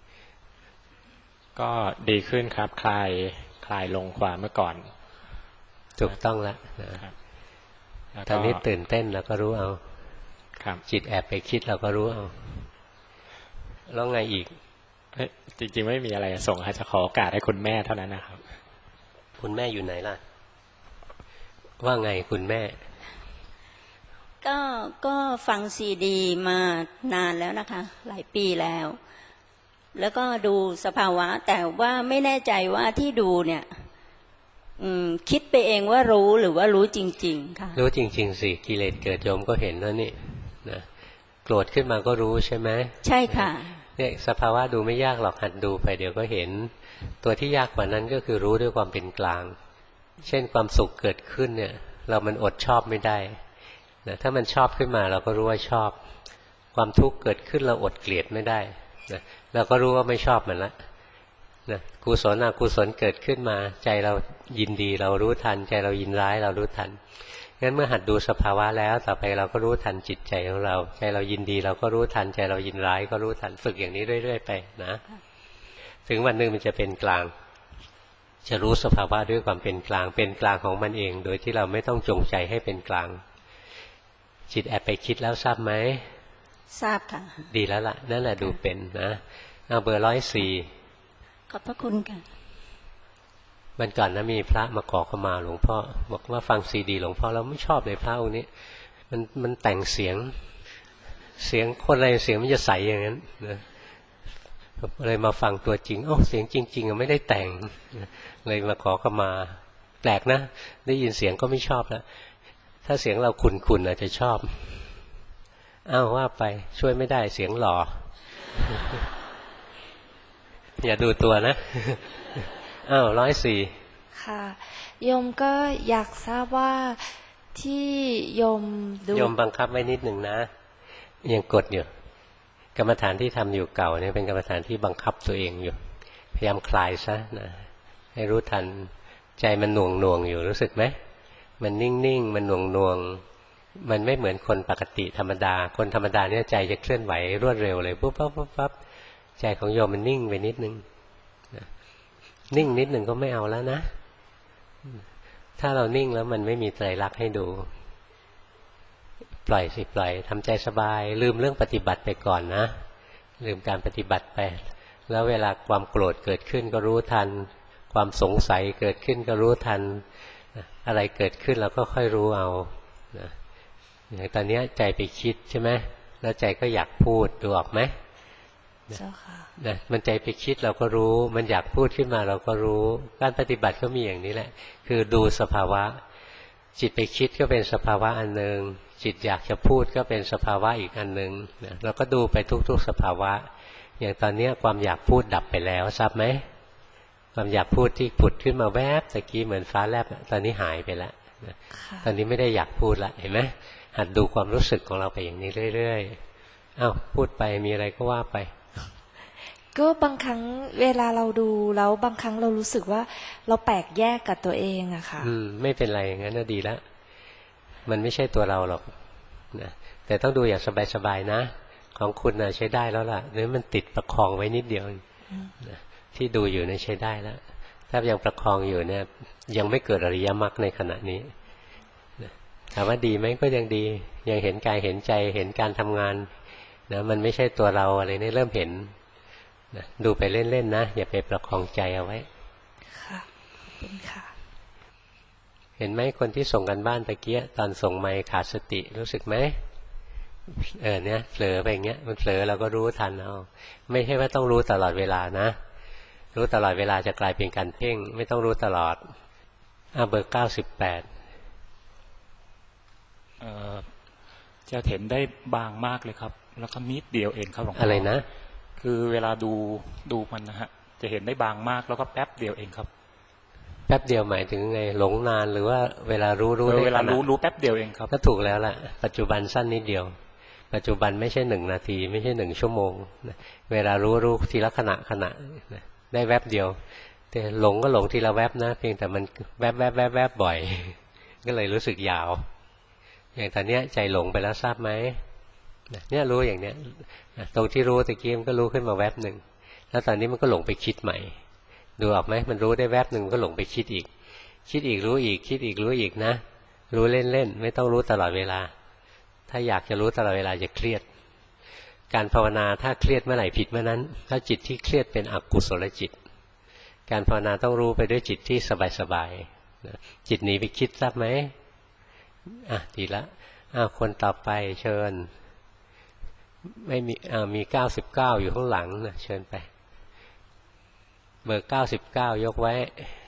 ก็ดีขึ้นครับคลายคลายลงกว่าเมื่อก่อนถูกต้องแล้วนะตอนนี้ตื่นเต้นเราก็รู้เอาจิตแอบไปคิดเราก็รู้เอาแล้วไงอีกจริงๆไม่มีอะไรส่งให้จะขอโอกาสให้คุณแม่เท่านั้นนะครับคุณแม่อยู่ไหนล่ะว่าไงคุณแม่ก็ก็ฟังซีดีมานานแล้วนะคะหลายปีแล้วแล้วก็ดูสภาวะแต่ว่าไม่แน่ใจว่าที่ดูเนี่ยอืมคิดไปเองว่ารู้หรือว่ารู้จริงๆค่ะรู้จริงๆสิกิเลสเกิดโยมก็เห็นแล้วนี่นะโกรธขึ้นมาก็รู้ใช่ไหมใช่ค่ะเนี่ยสภาวะดูไม่ยากหรอกหัดดูไปเดี๋ยวก็เห็นตัวที่ยากกว่านั้นก็คือรู้ด้วยความเป็นกลางเช่นความสุขเกิดขึ้นเนี่ยเรามันอดชอบไม่ได้นะถ้ามันชอบขึ้นมาเราก็รู้ว่าชอบความทุกข์เกิดขึ้นเราอดเกลียดไม่ได้นะเราก็รู้ว่าไม่ชอบมันละนะกุศลอกุศลเกิดขึ้นมาใจเรายินดีเรารู้ทันใจเรายินร้ายเรารู้ทันงั้นเมื่อหัดดูสภาวะแล้วต่อไปเราก็รู้ทันจิตใจของเราใจเรายินดีเราก็รู้ทันใจเรายินร้ายก็รู้ทันฝึกอย่างนี้เรื่อยๆไปนะถึงวันหนึ่งมันจะเป็นกลางจะรู้สภาวะด้วยความเป็นกลางเป็นกลางของมันเองโดยที่เราไม่ต้องจงใจให้เป็นกลางจิตแอบไปคิดแล้วทราบไหมทราบค่ะดีแล้วล่ะนั่นแหละดูเป็นนะเอาเบอร์ร้อยสี่ขอบพระคุณค่ะวันก่อนนะมีพระมาขอเข้ามาหลวงพ่อบอกว่าฟังซีดีหลวงพ่อเราไม่ชอบเลยพระองค์นี้มันมันแต่งเสียงเสียงคนอะไรเสียงมันจะใสอย่างนั้นนะเลยมาฟังตัวจริงโอ้เสียงจริงๆไม่ได้แต่งเลยมาขอเข้ามาแปลกนะได้ยินเสียงก็ไม่ชอบแล้วถ้าเสียงเราขุ่นๆอาจจะชอบอ้าวว่าไปช่วยไม่ได้เสียงหล่ออย่าดูตัวนะอ้าวร้อยสี่ค่ะโยมก็อยากทราบว่าที่โยมดูโยมบังคับไว้นิดหนึ่งนะยังกดอยู่กรรมฐานที่ทำอยู่เก่าเนี่ยเป็นกรรมฐานที่บังคับตัวเองอยู่พยายามคลายซะนะให้รู้ทันใจมันหน่วงหน่วงอยู่รู้สึกไหมมันนิ่งนิ่งมันหน่วงหน่วงมันไม่เหมือนคนปกติธรรมดาคนธรรมดาเนี่ยใจจะเคลื่อนไหวรวดเร็วเลยปุ๊บปั๊บปุ๊บปั๊บใจของโยมมันนิ่งไปนิดนึงนิ่งนิดนึงก็ไม่เอาแล้วนะถ้าเรานิ่งแล้วมันไม่มีไตรลักษณ์ให้ดูปล่อยสิปล่อยทำใจสบายลืมเรื่องปฏิบัติไปก่อนนะลืมการปฏิบัติไปแล้วเวลาความโกรธเกิดขึ้นก็รู้ทันความสงสัยเกิดขึ้นก็รู้ทันอะไรเกิดขึ้นเราก็ค่อยรู้เอานะอย่างตอนนี้ใจไปคิดใช่ไหมแล้วใจก็อยากพูดดูออกไหมเจ้าค่ะนะมันใจไปคิดเราก็รู้มันอยากพูดขึ้นมาเราก็รู้การปฏิบัติก็มีอย่างนี้แหละคือดูสภาวะจิตไปคิดก็เป็นสภาวะอันหนึ่งจิตอยากจะพูดก็เป็นสภาวะอีกอันหนึ่งนะเราก็ดูไปทุกๆสภาวะอย่างตอนนี้ความอยากพูดดับไปแล้วทราบไหมความอยากพูดที่ผุดขึ้นมาแวบตะกี้เหมือนฟ้าแลบตอนนี้หายไปแล้วนะตอนนี้ไม่ได้อยากพูดละเห็นไหมหัดดูความรู้สึกของเราไปอย่างนี้เรื่อยๆอ้าวพูดไปมีอะไรก็ว่าไปก็บางครั้งเวลาเราดูแล้วบางครั้งเรารู้สึกว่าเราแปลกแยกกับตัวเองอะค่ะอืมไม่เป็นไรงั้นน่ะดีแล้วมันไม่ใช่ตัวเราหรอกนะแต่ต้องดูอย่างสบายๆนะของคุณน่ะใช้ได้แล้วล่ะเนื้อมันติดประคองไว้นิดเดียวนะที่ดูอยู่เนี่ยใช้ได้แล้วถ้ายังประคองอยู่เนี่ยยังไม่เกิดอริยมรรคในขณะนี้นะถามว่าดีไหมก็ยังดียังเห็นกายเห็นใจเห็นการทำงานนะมันไม่ใช่ตัวเราอะไรนี่เริ่มเห็นนะดูไปเล่นๆนะอย่าไปประคองใจเอาไว้ค่ะขอบคุณค่ะเห็นไหมคนที่ส่งกันบ้านตะเกียตอนส่งไมค์ขาดสติรู้สึกไหมเออเนี่ยเผลอไปอย่างเงี้ยมันเผลอเราก็รู้ทันเอาไม่ใช่ว่าต้องรู้ตลอดเวลานะรู้ตลอดเวลาจะกลายเป็นการเพ่งไม่ต้องรู้ตลอดอ่ะเบอร์เก้าสิบแปดเอ่อจะเห็นได้บางมากเลยครับแล้วก็นิดเดียวเองครับหลวงพ่ออะไรนะคือเวลาดูดูมันนะฮะจะเห็นได้บางมากแล้วก็แป๊บเดียวเองครับแป๊บเดียวหมายถึงไงหลงนานหรือว่าเวลารู้รู้เวลารู้รู้แป๊บเดียวเองครับก็ถูกแล้วล่ะปัจจุบันสั้นนิดเดียวปัจจุบันไม่ใช่หนึ่งนาทีไม่ใช่หนึ่งชั่วโมงเวลารู้รู้ทีละขณะขณะได้แวบเดียวแต่หลงก็หลงทีละแวบนะเพียงแต่มันแวบแวบแวบแวบบ่อยก็เลยรู้สึกยาวอย่างตอนนี้ใจหลงไปแล้วทราบไหมเนี่ยรู้อย่างเนี้ยตรงที่รู้ตะกี้มันก็รู้ขึ้นมาแวบหนึ่งแล้วตอนนี้มันก็หลงไปคิดใหม่ดูออกไหมมันรู้ได้แวบหนึ่งก็หลงไปคิดอีกคิดอีกรู้อีกคิดอีกรู้อีกนะรู้เล่นๆไม่ต้องรู้ตลอดเวลาถ้าอยากจะรู้ตลอดเวลาจะเครียดการภาวนาถ้าเครียดเมื่อไหร่ผิดเมื่อนั้นถ้าจิตที่เครียดเป็นอกุศลจิตการภาวนาต้องรู้ไปด้วยจิตที่สบายๆจิตหนีไปคิดทราบไหมอ่ะดีละอ้าวคนต่อไปเชิญไม่มีอ่ามีเก้าสิบเก้าอยู่ข้างหลังนะเชิญไปเบอร์เก้าสิบเก้ายกไว้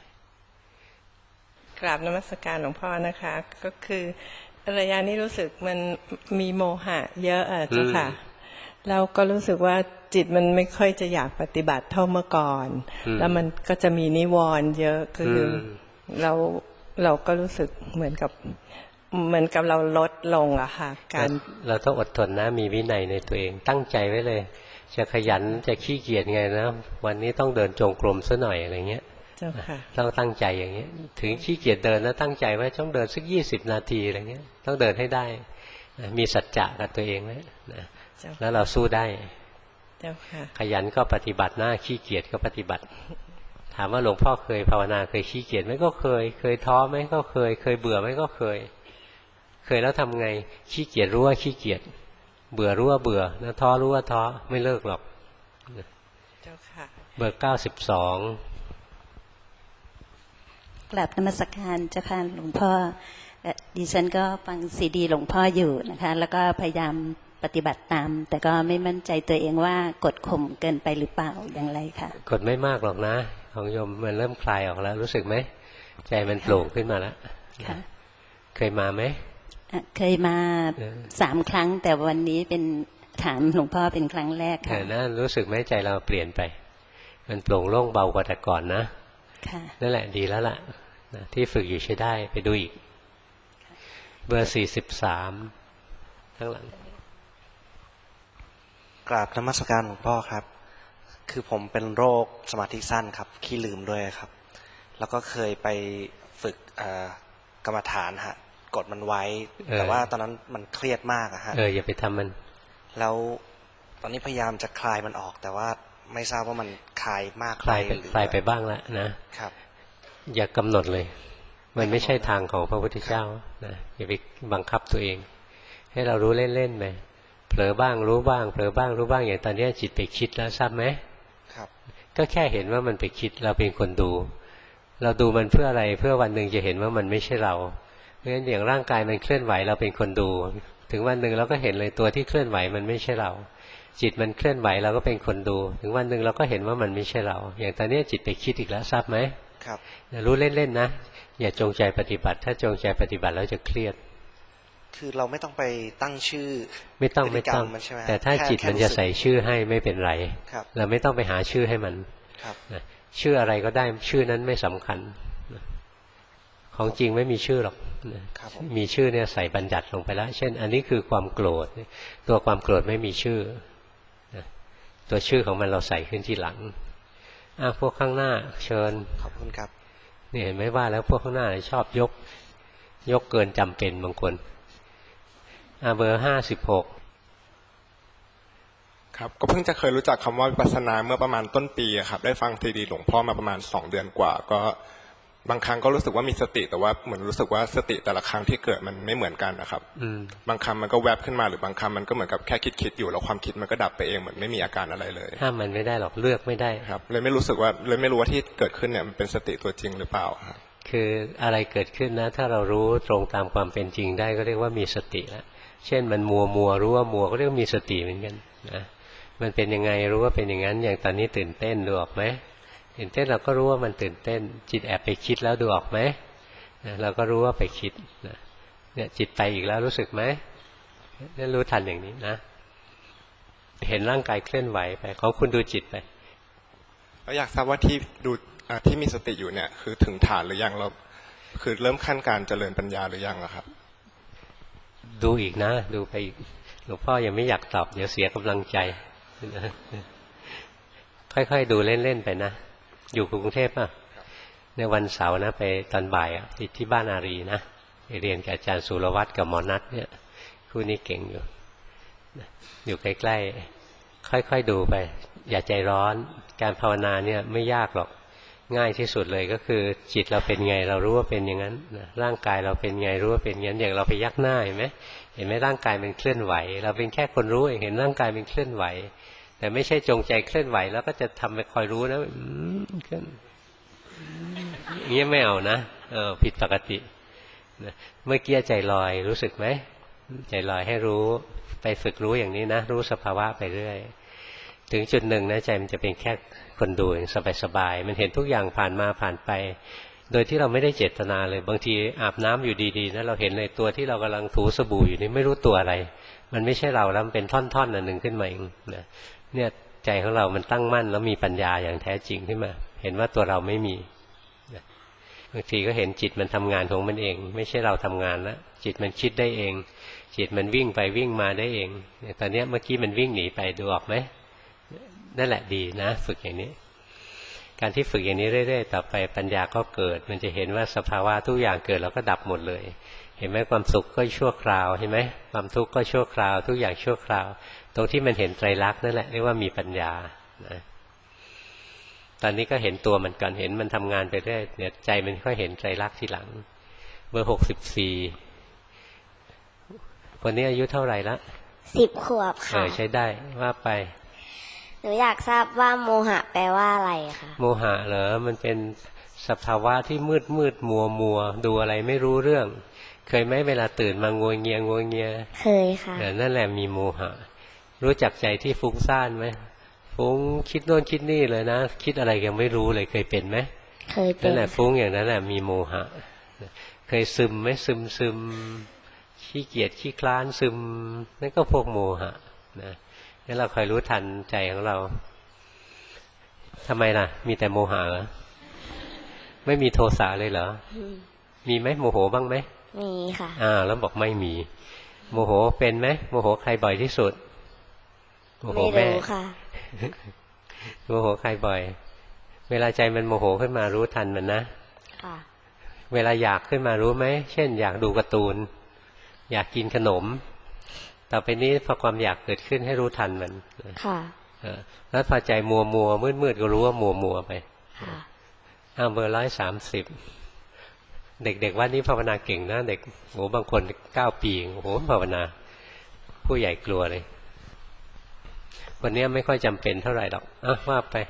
กราบนมัสการหลวงพ่อนะคะก็คือระยะนี้รู้สึกมันมีโมหะเยอะอ่ะเจ้าค่ะแล้วก็รู้สึกว่าจิตมันไม่ค่อยจะอยากปฏิบัติเท่าเมื่อก่อนแล้วมันก็จะมีนิวรณ์เยอะคือเราเราก็รู้สึกเหมือนกับเหมือนกับเราลดลงอะค่ะการเราต้องอดทนนะมีวินัยในตัวเองตั้งใจไว้เลยจะขยันจะขี้เกียจไงนะวันนี้ต้องเดินจงกรมซะหน่อยอะไรเงี้ยต้องตั้งใจอย่างเงี้ยถึงขี้เกียจเดินนะตั้งใจไว้ต้องเดินสักยี่สิบนาทีอะไรเงี้ยต้องเดินให้ได้มีสัจจะกับตัวเองไว้นะแล้วเราสู้ได้ขยันก็ปฏิบัติหน้าขี้เกียจก็ปฏิบัติถามว่าหลวงพ่อเคยภาวนาเคยขี้เกียจไหมก็เคยเคยท้อไหมก็เคยเคยเบื่อไหมก็เคยเคยแล้วทำไงขี้เกียจรู้ว่าขี้เกียจเบื่อรู้ว่าเบื่อนะท้อรู้ว่าท้อไม่เลิกหรอกเจ้าค่ะเบอร์เก้าสิบสองกราบนมัสการเจ้าค่ะหลวงพ่อดิฉันก็ฟังซีดีหลวงพ่ออยู่นะคะแล้วก็พยายามปฏิบัติตามแต่ก็ไม่มั่นใจตัวเองว่ากดข่มเกินไปหรือเปล่าอย่างไรค่ะกดไม่มากหรอกนะของโยมมันเริ่มคลายออกแล้วรู้สึกไหมใจมันโปร่งขึ้นมาแล้วเคยมาไหมเคยมาสามครั้งแต่วันนี้เป็นถามหลวงพ่อเป็นครั้งแรกค่ะนั่นรู้สึกไหมใจเราเปลี่ยนไปมันโปร่งโล่งเบากว่าแต่ก่อนนะนั่นแหละดีแล้วล่ะที่ฝึกอยู่ใช้ได้ไปดูอีกเบอร์สี่สิบสามข้างหลังกราบนมัสการหลวงพ่อครับคือผมเป็นโรคสมาธิสั้นครับขี้ลืมด้วยครับแล้วก็เคยไปฝึกกรรมฐานฮะกดมันไว้แต่ว่าตอนนั้นมันเครียดมากอะฮะเอออย่าไปทำมันแล้วตอนนี้พยายามจะคลายมันออกแต่ว่าไม่ทราบว่ามันคลายมากไปหรือคลายไปบ้างแล้วนะครับอย่ากำหนดเลยมันไม่ใช่ทางของพระพุทธเจ้านะอย่าไปบังคับตัวเองให้เรารู้เล่นๆไปเผลอบ้างรู้บ้างเผลอบ้างรู้บ้างอย่างตอนนี้จิตไปคิดแล้วทราบไหมครับก็แค่เห็นว่ามันไปคิดเราเป็นคนดูเราดูมันเพื่ออะไรเพื่อวันหนึ่งจะเห็นว่ามันไม่ใช่เราเพราะฉะนั้นอย่างร่างกายมันเคลื่อนไหวเราเป็นคนดูถึงวันหนึ่งเราก็เห็นเลยตัวที่เคลื่อนไหวมันไม่ใช่เราจิตมันเคลื่อนไหวเราก็เป็นคนดูถึงวันหนึ่งเราก็เห็นว่ามันไม่ใช่เราอย่างตอนนี้จิตไปคิดอีกแล้วทราบไหมครับรู้เล่นๆนะอย่าจงใจปฏิบัติถ้าจงใจปฏิบัติแล้วจะเครียดคือเราไม่ต้องไปตั้งชื่อไม่ต้องไม่ต้องแต่ถ้าจิตมันจะใส่ชื่อให้ไม่เป็นไรเราไม่ต้องไปหาชื่อให้มันชื่ออะไรก็ได้ชื่อนั้นไม่สำคัญของจริงไม่มีชื่อหรอกมีชื่อเนี่ยใส่บัญญัติลงไปแล้วเช่นอันนี้คือความโกรธตัวความโกรธไม่มีชื่อตัวชื่อของมันเราใส่ขึ้นที่หลังอ่ะพวกข้างหน้าเชิญขอบคุณครับนี่เห็นไหมว่าแล้วพวกข้างหน้าชอบยกยกเกินจำเป็นบางคนอ่ะเบอร์ห้าสิบหกครับก็เพิ่งจะเคยรู้จักคำว่าวิปัสสนาเมื่อประมาณต้นปีครับได้ฟังซีดีหลวงพ่อมาประมาณสองเดือนกว่าก็บางครั้งก็รู้สึกว่ามีสติแต่ว่าเหมือนรู้สึกว่าสติแต่ละครั้งที่เกิดมันไม่เหมือนกันนะครับบางครั้งมันก็แวบขึ้นมาหรือบางครั้งมันก็เหมือนกับแค่คิดคิดอยู่แล้วความคิดมันก็ดับไปเองเหมือนไม่มีอาการอะไรเลยห้ามมันไม่ได้หรอกเลือกไม่ได้ครับเลยไม่รู้สึกว่าเลยไม่รู้ว่าที่เกิดขึ้นเนี่ยมันเป็นสติตัวจริงหรือเปล่าครับคืออะไรเกิดขึ้นนะถ้าเรารู้ตรงตามความเป็นจริงได้ก็เรียกว่ามีสติแล้วเช่นมันมัวมัวรู้ว่ามัวก็เรียกมีสติเหมือนกันนะมันเป็นยังไงรู้ว่าเป็นอย่างนั้นอย่างตอนนี้ตื่นเต้นดูออกไหมตื่นเต้นเราก็รู้ว่ามันตื่นเต้นจิตแอบไปคิดแล้วดูออกไหมเราก็รู้ว่าไปคิดเนี่ยจิตไปอีกแล้วรู้สึกไหมนี่รู้ทันอย่างนี้นะเห็นร่างกายเคลื่อนไหวไปของคุณดูจิตไปเราอยากทราบว่าที่ดูที่มีสติอยู่เนี่ยคือถึงฐานหรือยังเราคือเริ่มขั้นการเจริญปัญญาหรือยังครับดูอีกนะดูไปอีกหลวงพ่อยังไม่อยากตอบเดี๋ยวเสียกำลังใจค่อยๆดูเล่นๆไปนะอยู่กรุงเทพป่ะในวันเสาร์นะไปตอนบ่ายอ่ะติดที่บ้านอารีนะไปเรียนกับอาจารย์สุรวัตรกับหมอนัทเนี่ยคู่นี้เก่งอยู่อยู่ใกล้ๆค่อยๆดูไปอย่าใจร้อนการภาวนาเนี่ยไม่ยากหรอกง่ายที่สุดเลยก็คือจิตเราเป็นไงเรารู้ว่าเป็นอย่างนั้นร่างกายเราเป็นไงรู้ว่าเป็นอย่างนั้นอย่างเราไปยักหน้าเห็นไหมเห็นไหมร่างกายมันเคลื่อนไหวเราเป็นแค่คนรู้เองเห็นร่างกายมันเคลื่อนไหวแต่ไม่ใช่จงใจเคลื่อนไหวแล้วก็จะทำไปคอยรู้นะเคลื่อนอย่างนี้ไม่เอานะเออผิดปกติเมื่อกี้ใจลอยรู้สึกไหมใจลอยให้รู้ไปฝึกรู้อย่างนี้นะรู้สภาวะไปเรื่อยถึงจุดหนึ่งนะใจมันจะเป็นแค่คนดูอย่างสบายๆมันเห็นทุกอย่างผ่านมาผ่านไปโดยที่เราไม่ได้เจตนาเลยบางทีอาบน้ำอยู่ดีๆนะเราเห็นในตัวที่เรากำลังถูสบู่อยู่นี่ไม่รู้ตัวอะไรมันไม่ใช่เราแล้วมันเป็นท่อนๆอันหนึ่งขึ้นมาเองนะเนี่ยใจของเรามันตั้งมั่นแล้วมีปัญญาอย่างแท้จริงขึ้นมาเห็นว่าตัวเราไม่มีบางทีก็เห็นจิตมันทำงานของมันเองไม่ใช่เราทำงานแล้วจิตมันคิดได้เองจิตมันวิ่งไปวิ่งมาได้เองตอนนี้เมื่อกี้มันวิ่งหนีไปดูออกไหมนั่นแหละดีนะฝึกอย่างนี้การที่ฝึกอย่างนี้เรื่อยๆต่อไปปัญญาก็เกิดมันจะเห็นว่าสภาวะทุกอย่างเกิดแล้วก็ดับหมดเลยเห็นไหมความสุขก็ชั่วคราวเห็นไหมความทุกข์ก็ชั่วคราวทุกอย่างชั่วคราวตรงที่มันเห็นไตรลักษณ์นั่นแหละเรียกว่ามีปัญญานะตอนนี้ก็เห็นตัวมันก่อนเห็นมันทำงานไปเรื่อยเนี่ยใจมันค่อยเห็นไตรลักษณ์ทีหลังเบอร์หกสิบสี่คนนี้อายุเท่าไหร่ละสิบขวบค่ะเออใช้ได้ว่าไปหนูอยากทราบว่าโมหะแปลว่าอะไรคะโมหะเหรอมันเป็นสภาวะที่มืดมืดมัวมัวดูอะไรไม่รู้เรื่องเคยไหมเวลาตื่นมางัวเงียงัวเงียเคยค่ะนั่นแหละมีโมหะรู้จักใจที่ฟุ้งซ่านไหมฟุ้งคิดโน่นคิดนี่เลยนะคิดอะไรยังไม่รู้เลยเคยเป็นไหมเคยเป็นนั่นแหละฟุ้งอย่างนั้นแหละมีโมหะเคยซึมไหมซึมซึมขี้เกียจขี้คลานซึมนั่นก็พวกโมหะนะงั้นเราคอยรู้ทันใจของเราทำไมล่ะมีแต่โมหะเหรอไม่มีโทสะเลยเหรอมีไหมโมโหบ้างไหมมีค่ะอ่าแล้วบอกไม่มีโมโหเป็นไหมโมโหใครบ่อยที่สุดโมโหแม่ค่ะโมโหใครบ่อยเวลาใจมันโมโหขึ้นมารู้ทันมันนะค่ะเวลาอยากขึ้นมารู้ไหมเช่นอยากดูการ์ตูนอยากกินขนมต่อไปนี้พอความอยากเกิดขึ้นให้รู้ทันมันค่ะแล้วพอใจมัวมัวมืดมืดก็รู้ว่ามัวมัวไปค่ะอ้าวเบอร์ร้อยสามสิบเด็กๆว่านี้ภาวนาเก่งนะเด็กโหบางคนเก้าปีโอ้โหภาวนาผู้ใหญ่กลัวเลยวันนี้ไม่ค่อยจำเป็นเท่าไหร่หรอกอ่ะว่าไป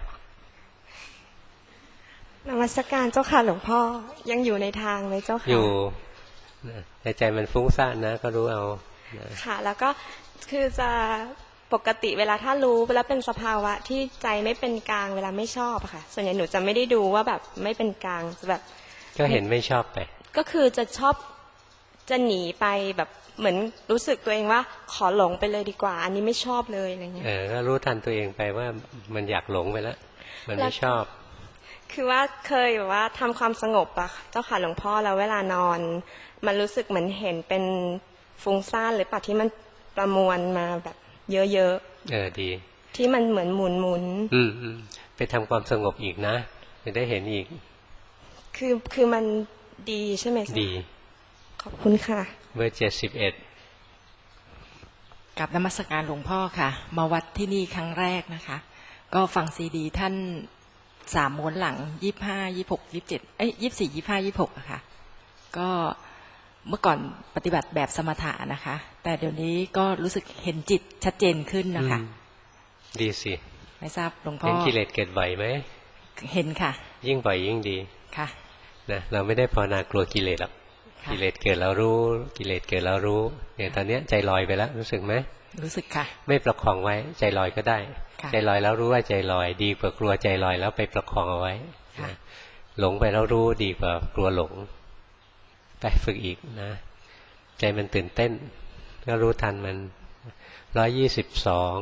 นมัสการเจ้าค่ะหลวงพ่อยังอยู่ในทางไหมเจ้าค่ะอยู่แต่ใจมันฟุ้งซ่านนะก็รู้เอาค่ะแล้วก็คือจะปกติเวลาถ้ารู้แล้วเป็นสภาวะที่ใจไม่เป็นกลางเวลาไม่ชอบค่ะส่วนใหญ่หนูจะไม่ได้ดูว่าแบบไม่เป็นกลางจะแบบก็เห็นไม่ชอบไปก็คือจะชอบจะหนีไปแบบเหมือนรู้สึกตัวเองว่าขอหลงไปเลยดีกว่าอันนี้ไม่ชอบเลยอะไรเงี้ยเออก็รู้ทันตัวเองไปว่ามันอยากหลงไปแล้วมันไม่ชอบคือว่าเคยแบบว่าทำความสงบอะเจ้าค่ะหลวงพ่อแล้วเวลานอนมันรู้สึกเหมือนเห็นเป็นฟุ้งซ่านหรือเปล่าที่มันประมวลมาแบบเยอะๆเออดีที่มันเหมือนหมุนหมุนอืมอืมไปทำความสงบอีกนะจะได้เห็นอีกคือคือมันดีใช่ไหมดีขอบคุณค่ะเบอร์เจ็ดสิบเอ็ดกับนมัสการหลวงพ่อค่ะมาวัดที่นี่ครั้งแรกนะคะก็ฟังซีดีท่านสามม้วนหลังยี่สิบห้ายี่สิบหกยี่สิบเจ็ดเอ้ยยี่สิบสี่ยี่สิบห้ายี่สิบหกอะค่ะก็เมื่อก่อนปฏิบัติแบบสมถะนะคะแต่เดี๋ยวนี้ก็รู้สึกเห็นจิตชัดเจนขึ้นนะคะดีสิไม่ทราบหลวงพ่อเห็นกิเลสเกิดบ่อยไหมเห็นค่ะยิ่งบ่อยยิ่งดีค่ะนะเราไม่ได้ภาวนากลัวกิเลสหรอกกิเลสเกิดเรารู้กิเลสเกิดเรารู้เนี่ยตอนนี้ใจลอยไปแล้วรู้สึกไหมรู้สึกค่ะไม่ประคองไว้ใจลอยก็ได้ใจลอยแล้วรู้ว่าใจลอยดีกว่ากลัวใจลอยแล้วไปประคองเอาไว้หลงไปแล้วรู้ดีกว่ากลัวหลงไปฝึกอีกนะใจมันตื่นเต้นก็รู้ทันมันร้อยยี่สิบสอง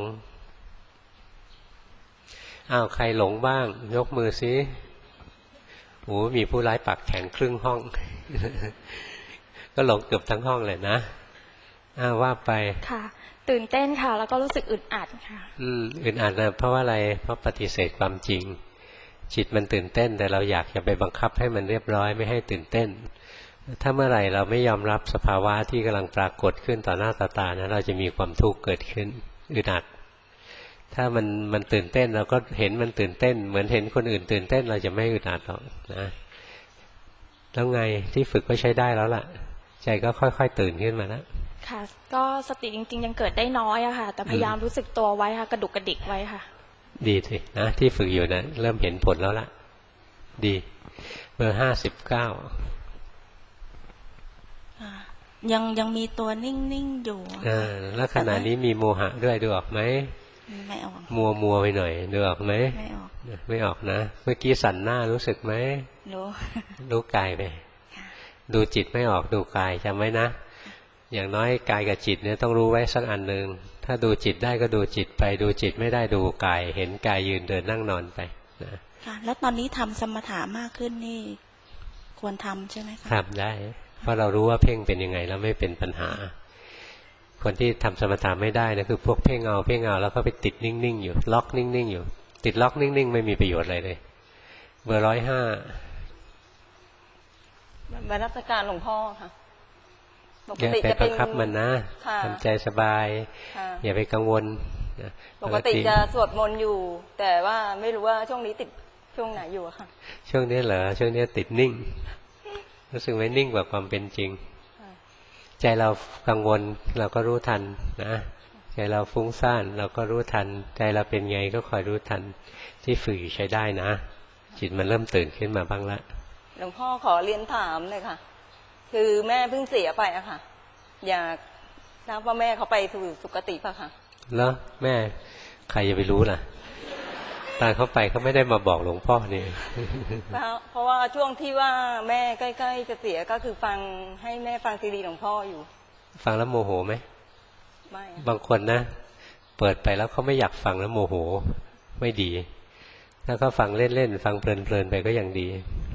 อ้าวใครหลงบ้างยกมือซิโอ้มีผู้ร้ายปากแข็งครึ่งห้อง ก็หลงเกือบทั้งห้องเลยนะอ้าวว่าไปค่ะตื่นเต้นค่ะแล้วก็รู้สึกอึดอัดค่ะอืมอึดอัดนะเพราะว่าอะไรเพราะปฏิเสธความจริงจิตมันตื่นเต้นแต่เราอยากจะไปบังคับให้มันเรียบร้อยไม่ให้ตื่นเต้นถ้าเมื่อไหร่เราไม่ยอมรับสภาวะที่กำลังปรากฏขึ้นต่อหน้าต่อตานะเราจะมีความทุกข์เกิดขึ้นอึดอัดถ้ามันมันตื่นเต้นเราก็เห็นมันตื่นเต้นเหมือนเห็นคนอื่นตื่นเต้นเราจะไม่อึดอัดหรอกนะแล้วไงที่ฝึกก็ใช้ได้แล้วล่ะใจก็ค่อยๆตื่นขึ้นมาแล้วค่ะก็สติจริงๆยังเกิดได้น้อยอะค่ะแต่พยายามรู้สึกตัวไว้ค่ะกระดุกกระดิกไว้ค่ะดีสินะที่ฝึกอยู่นะเริ่มเห็นผลแล้วล่ะดีเบอร์ห้าสิบเก้ายังยังมีตัวนิ่งๆอยู่อ่าแล้วขณะนี้มีโมหะด้วยดูออกไหมไม่ออกมัวมัวไปหน่อยดูออกไหมไม่ออกไม่ออกนะเมื่อกี้สั่นหน้ารู้สึกไหมรู้รู้กายไปดูจิตไม่ออกดูกายจำไว้นะอย่างน้อยกายกับจิตเนี่ยต้องรู้ไว้สักอันหนึ่งถ้าดูจิตได้ก็ดูจิตไปดูจิตไม่ได้ดูกายเห็นกายยืนเดินนั่งนอนไปนะค่ะแล้วตอนนี้ทำสมถะมากขึ้นนี่ควรทำใช่ไหมคะทำได้เพราะเรารู้ว่าเพ่งเป็นยังไงแล้วไม่เป็นปัญหาคนที่ทำสมถะไม่ได้นะคือพวกเพ่งเอาเพ่งเอาแล้วก็ไปติดนิ่งๆอยู่ล็อกนิ่งๆอยู่ติดล็อกนิ่งๆไม่มีประโยชน์อะไรเลยเบอร์ร้อยห้าบรรพการหลวงพ่อค่ะปกติจะเป็นบังคับมันนะทำใจสบายอย่าไปกังวลปกติจะสวดมนต์อยู่แต่ว่าไม่รู้ว่าช่วงนี้ติดช่วงไหนอยู่ค่ะช่วงนี้เหรอช่วงนี้ติดนิ่งรู้สึกไหมนิ่งกว่าความเป็นจริงใจเรากังวลเราก็รู้ทันนะใจเราฟุ้งซ่านเราก็รู้ทันใจเราเป็นไงก็คอยรู้ทันที่ฝึกใช้ได้นะจิตมันเริ่มตื่นขึ้นมาบ้างละหลวงพ่อขอเรียนถามเลยค่ะคือแม่เพิ่งเสียไปอะค่ะอยากทราบว่าแม่เขาไปสู่สุคติป่ะคะแล้วแม่ใครจะไปรู้ล่ะตอนเขาไปเขาไม่ได้มาบอกหลวงพ่อนี่เพราะว่าช่วงที่ว่าแม่ใกล้ๆจะเสียก็คือฟังให้แม่ฟังซีดีหลวงพ่ออยู่ฟังแล้วโมโหไหมไม่บางคนนะเปิดไปแล้วเขาไม่อยากฟังแล้วโมโหไม่ดีถ้าเขาฟังเล่นๆฟังเพลินๆไปก็ยังดี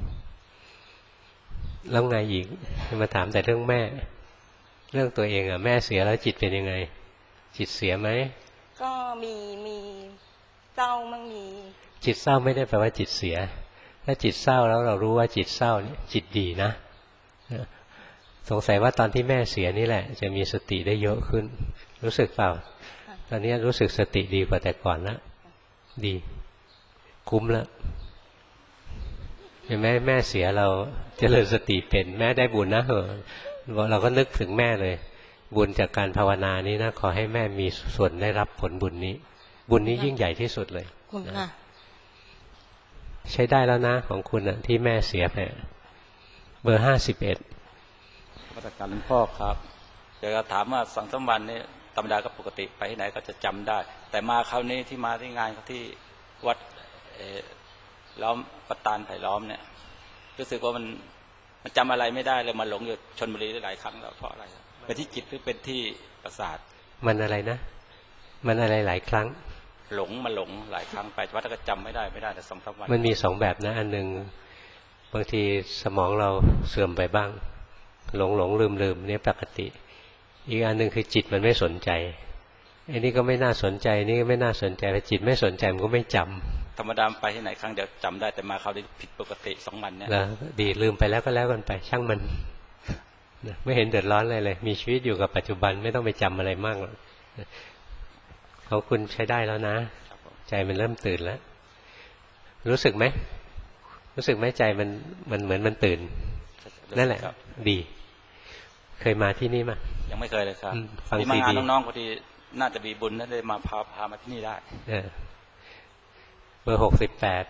แล้วไงอีกมาถามแต่เรื่องแม่เรื่องตัวเองอ่ะแม่เสียแล้วจิตเป็นยังไงจิตเสียไหมก็มีมีเศร้ามั่งมีจิตเศร้าไม่ได้แปลว่าจิตเสียถ้าจิตเศร้าแล้วเรารู้ว่าจิตเศร้าเนี่ยจิตดีนะสงสัยว่าตอนที่แม่เสียนี่แหละจะมีสติได้เยอะขึ้นรู้สึกเปล่าตอนนี้รู้สึกสติดีกว่าแต่ก่อนแล้วดีคุ้มแล้วเห็นไหมแม่เสียเราเจริญสติเป็นแม่ได้บุญนะเหรอเราก็นึกถึงแม่เลยบุญจากการภาวนานี้นะขอให้แม่มีส่วนได้รับผลบุญนี้บุญนี้ยิ่งใหญ่ที่สุดเลยคุณค่ะใช้ได้แล้วนะของคุณนะที่แม่เสียไปเบอร์ห้าสิบเอ็ดมาตรการหลวงพ่อครับเดี๋ยวถามว่าสองสามวันนี้ธรรมดาก็ปกติไปที่ไหนก็จะจำได้แต่มาคราวนี้ที่มาที่งานเขาที่วัดล้อมวัดตาลไผ่ล้อมเนี่ยรู้สึกว่ามันมันจำอะไรไม่ได้เลยมาหลงอยู่ชลบุรีหลายครั้งแล้วเพราะอะไรเป็นที่จิตหรือเป็นที่ประสาทมันอะไรนะมันอะไรหลายครั้งหลงมาหลงหลายครั้งไปวัดก็จำไม่ได้ไม่ได้แต่สองสามวันมันมีสองแบบนะอันหนึ่งบางทีสมองเราเสื่อมไปบ้างหลงหลงลืมลืมนี่ปกติอีกอันหนึ่งคือจิตมันไม่สนใจอันนี้ก็ไม่น่าสนใจนี่ก็ไม่น่าสนใจพอจิตไม่สนใจมันก็ไม่จำธรรมดาไปที่ไหนครั้งเดียวจำได้แต่มาคราวนี้ผิดปกติสองวันเนี่ยดีลืมไปแล้วก็แล้วกันไปช่างมันไม่เห็นเดือดร้อนอะไรเลยมีชีวิตอยู่กับปัจจุบันไม่ต้องไปจำอะไรมากหรอกเขาคุณใช้ได้แล้วนะใจมันเริ่มตื่นแล้วรู้สึกไหมรู้สึกไหมใจมันมันเหมือนมันตื่นนั่นแหละดีเคยมาที่นี่มายังไม่เคยเลยครับที่มางานน้องๆพอดีน่าจะมีบุญนั่นเลยมาพาพามาที่นี่ได้เบอร์หกสิบแปด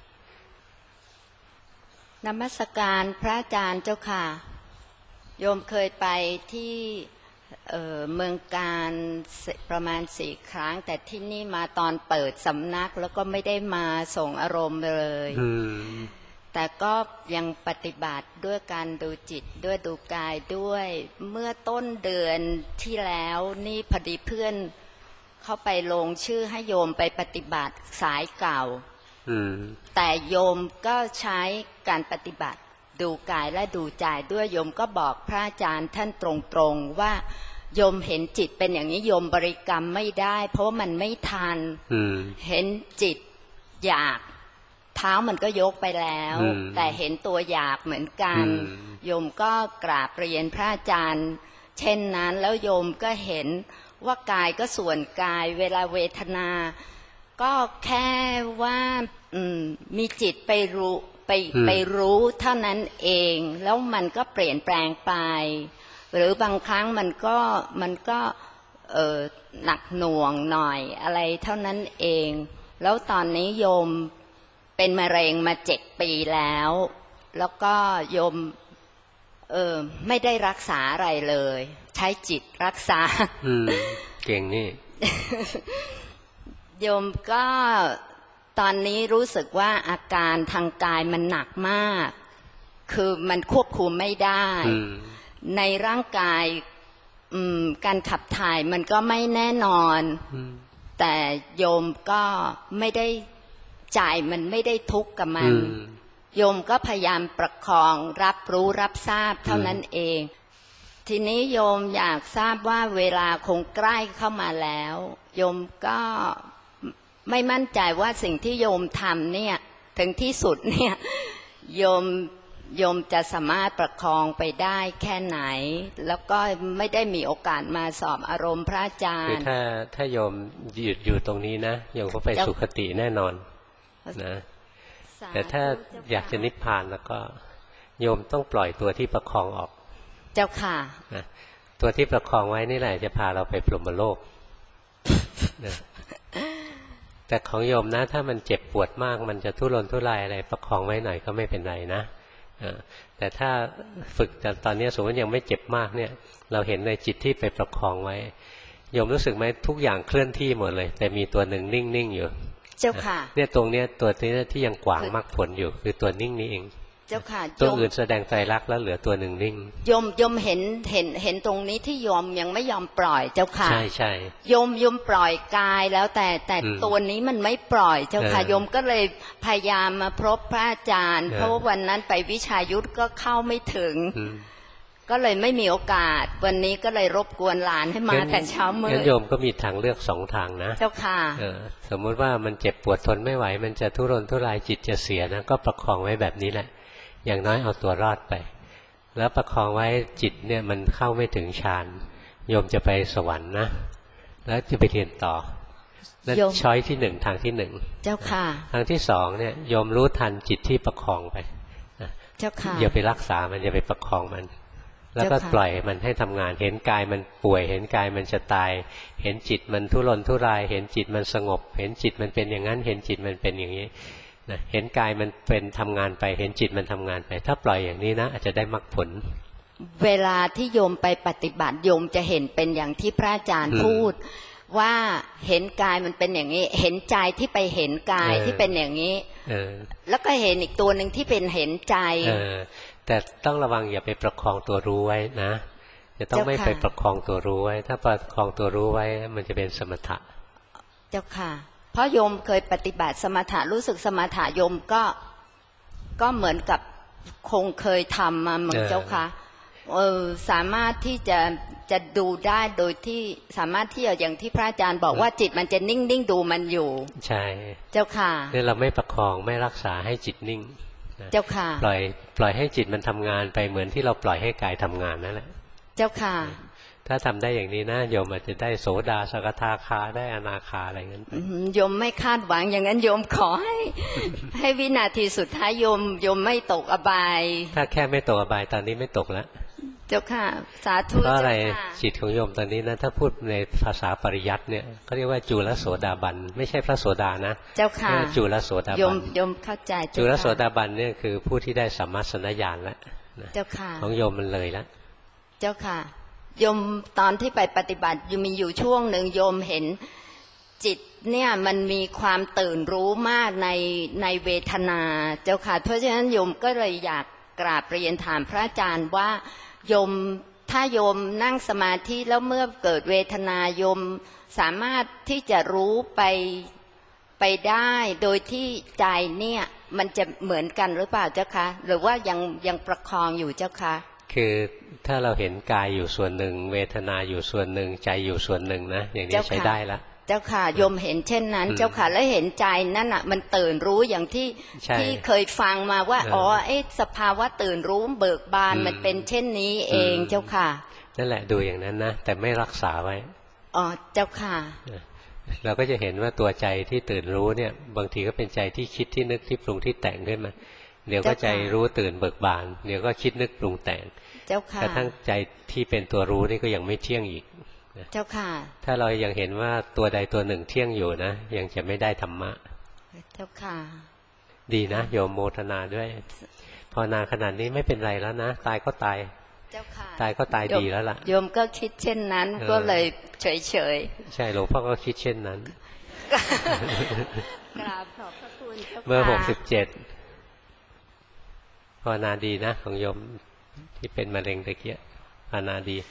นมัสการพระอาจารย์เจ้าค่ะโยมเคยไปที่เอ่อเมืองการประมาณสี่ครั้งแต่ที่นี่มาตอนเปิดสำนักแล้วก็ไม่ได้มาส่งอารมณ์เลยแต่ก็ยังปฏิบัติด้วยการดูจิตด้วยดูกายด้วยเมื่อต้นเดือนที่แล้วนี่พอดีเพื่อนเข้าไปลงชื่อให้โยมไปปฏิบัติสายเก่าแต่โยมก็ใช้การปฏิบัติดูกายและดูใจด้วยโยมก็บอกพระอาจารย์ท่านตรงๆว่าโยมเห็นจิตเป็นอย่างนี้โยมบริกรรมไม่ได้เพราะว่ามันไม่ทันเห็นจิตอยากเท้ามันก็ยกไปแล้วแต่เห็นตัวอยากเหมือนกันโยมก็กราบเรียนพระอาจารย์เช่นนั้นแล้วโยมก็เห็นว่ากายก็ส่วนกายเวลาเวทนาก็แค่ว่ามีจิตไปรู้ไปไปรู้เท่านั้นเองแล้วมันก็เปลี่ยนแปลงไปหรือบางครั้งมันก็มันก็เออหนักหน่วงหน่อยอะไรเท่านั้นเองแล้วตอนนี้โยมเป็นมะเร็งมาเจ็ดปีแล้วแล้วก็โยมเออไม่ได้รักษาอะไรเลยใช้จิตรักษาเก่งนี่โยมก็ตอนนี้รู้สึกว่าอาการทางกายมันหนักมากคือมันควบคุมไม่ได้ในร่างกายการขับถ่ายมันก็ไม่แน่นอนแต่โยมก็ไม่ได้ใจมันไม่ได้ทุกข์กับมันโยมก็พยายามประคองรับรู้รับทราบเท่านั้นเองทีนี้โยมอยากทราบว่าเวลาคงใกล้เข้ามาแล้วโยมก็ไม่มั่นใจว่าสิ่งที่โยมทำเนี่ยถึงที่สุดเนี่ยโยมโยมจะสามารถประคองไปได้แค่ไหนแล้วก็ไม่ได้มีโอกาสมาสอบอารมณ์พระอาจารย์คือถ้าถ้าโยมหยุดอยู่ตรงนี้นะโยมก็ไปสุคติแน่นอนนะแต่ถ้าอยากจะนิพพานแล้วก็โยมต้องปล่อยตัวที่ประคองออกเจ้าค่ะนะตัวที่ประคองไว้นี่แหละจะพาเราไปพรหมโลกนะแต่ของโยมนะถ้ามันเจ็บปวดมากมันจะทุรนทุรายอะไรประคองไว้หน่อยก็ไม่เป็นไรนะแต่ถ้าฝึกแต่ตอนนี้สมมติยังไม่เจ็บมากเนี่ยเราเห็นในจิตที่ไปประคองไว้โยมรู้สึกไหมทุกอย่างเคลื่อนที่หมดเลยแต่มีตัวหนึ่งนิ่งๆอยู่เจ้าค่ะเนี่ยตรงเนี้ยตัวนี้ที่ยังกว้างมรรคผลอยู่คือตัวนิ่งนี่เองเจ้าค่ะตัวอื่นแสดงไตรลักษณ์แล้วเหลือตัวหนึ่งนิ่งโยมโยมเห็นเห็นเห็นตรงนี้ที่โยมยังไม่ยอมปล่อยเจ้าค่ะใช่ใช่โยมโยมปล่อยกายแล้วแต่แต่ตัวนี้มันไม่ปล่อยเจ้าค่ะโยมก็เลยพยายามมาพบพระอาจารย์เพราะวันนั้นไปวิชายุทธก็เข้าไม่ถึงก็เลยไม่มีโอกาสวันนี้ก็เลยรบกวนหลานให้มาแต่เช้ามืดงั้นโยมก็มีทางเลือกสองทางนะเจ้าค่ะสมมุติว่ามันเจ็บปวดทนไม่ไหวมันจะทุรนทุรายจิตจะเสียนะก็ประคองไว้แบบนี้แหละอย่างน้อยเอาตัวรอดไปแล้วประคองไว้จิตเนี่ยมันเข้าไม่ถึงฌานโยมจะไปสวรรค์นะแล้วจะไปเรียนต่อนั่นช้อยที่หนึ่งทางที่หนึ่งเจ้าค่ะทางที่สองเนี่ยโยมรู้ทันจิตที่ประคองไปเจ้าค่ะอย่าไปรักษามันอย่าไปประคองมันแล้วก็ปล่อยมันให้ทำงานเห็นกายมันป่วยเห็นกายมันจะตายเห็นจิตมันทุรนทุรายเห็นจิตมันสงบเห็นจิตมันเป็นอย่างนั้นเห็นจิตมันเป็นอย่างนี้นะเห็นกายมันเป็นทำงานไปเห็นจิตมันทำงานไปถ้าปล่อยอย่างนี้นะอาจจะได้มรรคผลเวลาที่โยมไปปฏิบัติโยมจะเห็นเป็นอย่างที่พระอาจารย์พูดว่าเห็นกายมันเป็นอย่างนี้เห็นใจที่ไปเห็นกายที่เป็นอย่างนี้แล้วก็เห็นอีกตัวหนึ่งที่เป็นเห็นใจแต่ต้องระวังอย่าไปประคองตัวรู้ไว้นะจะต้องไม่ไปประคองตัวรู้ไว้ถ้าประคองตัวรู้ไว้มันจะเป็นสมถะเจ้าค่ะเพราะโยมเคยปฏิบัติสมถะรู้สึกสมถะโยมก็ก็เหมือนกับคงเคยทำมาเหมือนเจ้าค่ะเออสามารถที่จะจะดูได้โดยที่สามารถที่อย่างที่พระอาจารย์บอกว่าจิตมันจะนิ่งนิ่งดูมันอยู่ใช่เจ้าค่ะเนี่ยเราไม่ประคองไม่รักษาให้จิตนิ่งเจ้าค่ะปล่อยปล่อยให้จิตมันทำงานไปเหมือนที่เราปล่อยให้กายทำงานนั่นแหละเจ้าค่ะถ้าทำได้อย่างนี้นะโยมอาจจะได้โสดาสกทาคาได้อนาคาอะไรเงี้ยโยมไม่คาดหวังอย่างนั้นโยมขอให้ให้วินาทีสุดท้ายโยมโยมไม่ตกอบายถ้าแค่ไม่ตกอบายตอนนี้ไม่ตกแล้วเจ้าค่ะสาธุเพราะอะไรจิตของโยมตอนนี้นะถ้าพูดในภาษาปริยัติเนี่ยเขาเรียกว่าจุลโสดาบันไม่ใช่พระโสดานะเจ้าค่ะจุลโสดาบันโยมโยมเข้าใจจุลโสดาบันเนี่ยคือผู้ที่ได้สัมมาสัญญาณแล้วเจ้าค่ะของโยมมันเลยแล้วเจ้าค่ะโยมตอนที่ไปปฏิบัติโยมมีอยู่ช่วงหนึ่งโยมเห็นจิตเนี่ยมันมีความตื่นรู้มากในในเวทนาเจ้าค่ะเพราะฉะนั้นโยมก็เลยอยากกราบเรียนถามพระอาจารย์ว่าโยมถ้าโยมนั่งสมาธิแล้วเมื่อเกิดเวทนาโยมสามารถที่จะรู้ไปไปได้โดยที่ใจเนี่ยมันจะเหมือนกันหรือเปล่าเจ้าคะหรือว่ายังยังประคองอยู่เจ้าคะคือถ้าเราเห็นกายอยู่ส่วนหนึ่งเวทนาอยู่ส่วนหนึ่งใจอยู่ส่วนหนึ่งนะอย่างนี้ใช้ได้แล้วเจ้าค่ะโยมเห็นเช่นนั้นเจ้าค่ะและเห็นใจนั่นอ่ะมันตื่นรู้อย่างที่ที่เคยฟังมาว่าอ๋อไอ้สภาวะตื่นรู้เบิกบานมันเป็นเช่นนี้เองเจ้าค่ะนั่นแหละดูอย่างนั้นนะแต่ไม่รักษาไว้อ๋อเจ้าค่ะเราก็จะเห็นว่าตัวใจที่ตื่นรู้เนี่ยบางทีก็เป็นใจที่คิดที่นึกที่ปรุงที่แต่งขึ้นมาเดี๋ยวก็ใจรู้ตื่นเบิกบานเดี๋ยวก็คิดนึกปรุงแต่งเจ้าค่ะกระทั่งใจที่เป็นตัวรู้นี่ก็ยังไม่เที่ยงอีกเจ้าค่ะถ้าเรายังเห็นว่าตัวใดตัวหนึ่งเที่ยงอยู่นะยังจะไม่ได้ธรรมะเจ้าค่ะดีนะโยมโมทนาด้วยพอนาขนาดนี้ไม่เป็นไรแล้วนะตายก็ตายเจ้าค่ะตายก็ตายดีแล้วล่ะโยมก็คิดเช่นนั้นก็เลยเฉยเฉยใช่หลวงพ่อก็คิดเช่นนั้นกราบขอบพระคุณเจ้าค่ะเมื่อหกสิบเจ็ดภาวนาดีนะของโยมที่เป็นมะเร็งตะเกียบภาวนาดี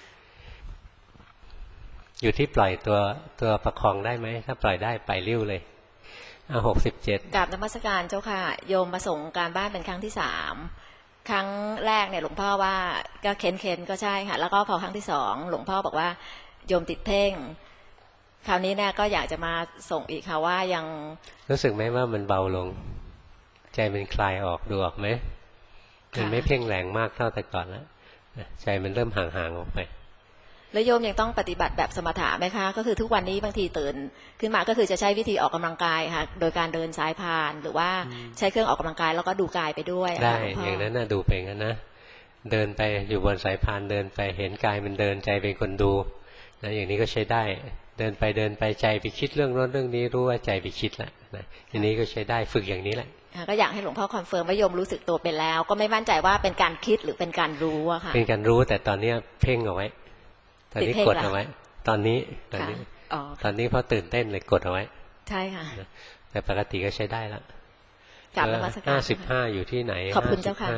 อยู่ที่ปล่อยตัวตัวประคองได้ไหมถ้าปล่อยได้ไปเลี้ยวเลยเอาหกสิบเจ็ดกราบนมัสการเจ้าค่ะโยมมาส่งการบ้านเป็นครั้งที่สามครั้งแรกเนี่ยหลวงพ่อว่าก็เค้นเค้นก็ใช่ค่ะแล้วก็พอครั้งที่สองหลวงพ่อบอกว่าโยมติดเพ่งคราวนี้เนี่ยก็อยากจะมาส่งอีกค่ะว่ายังรู้สึกไหมว่ามันเบาลงใจมันคลายออกดูออกไหมมันไม่เพ่งแรงมากเท่าแต่ก่อนแล้วใจมันเริ่มห่างๆออกไปแล้วโยมยังต้องปฏิบัติแบบสมถะไหมคะก็คือทุกวันนี้บางทีตื่นขึ้นมาก็คือจะใช้วิธีออกกำลังกายค่ะโดยการเดินสายพานหรือว่าใช้เครื่องออกกำลังกายแล้วก็ดูกายไปด้วยได้อย่างนั้นนะดูไปงั้นนะเดินไปอยู่บนสายพานเดินไปเห็นกายมันเดินใจเป็นคนดูนะอย่างนี้ก็ใช้ได้เดินไปเดินไปใจไปคิดเรื่องโน้นเรื่องนี้รู้ว่าใจไปคิดแหละนะทีนี้ก็ใช้ได้ฝึกอย่างนี้แหละก็อยากให้หลวงพ่อคอนเฟิร์มว่าโยมรู้สึกตัวเป็นแล้วก็ไม่มั่นใจว่าเป็นการคิดหรือเป็นการรู้อะค่ะเป็นการรู้แต่ตอนนี้เพ่งเอาไว้ตอนนี้กดเอาไว้ตอนนี้ตอนนี้ตอนนี้เพราะตื่นเต้นเลยกดเอาไว้ใช่ค่ะแต่ปกติก็ใช้ได้แล้วกราบนมัสการห้าสิบห้าอยู่ที่ไหนขอบคุณเจ้าค่ะ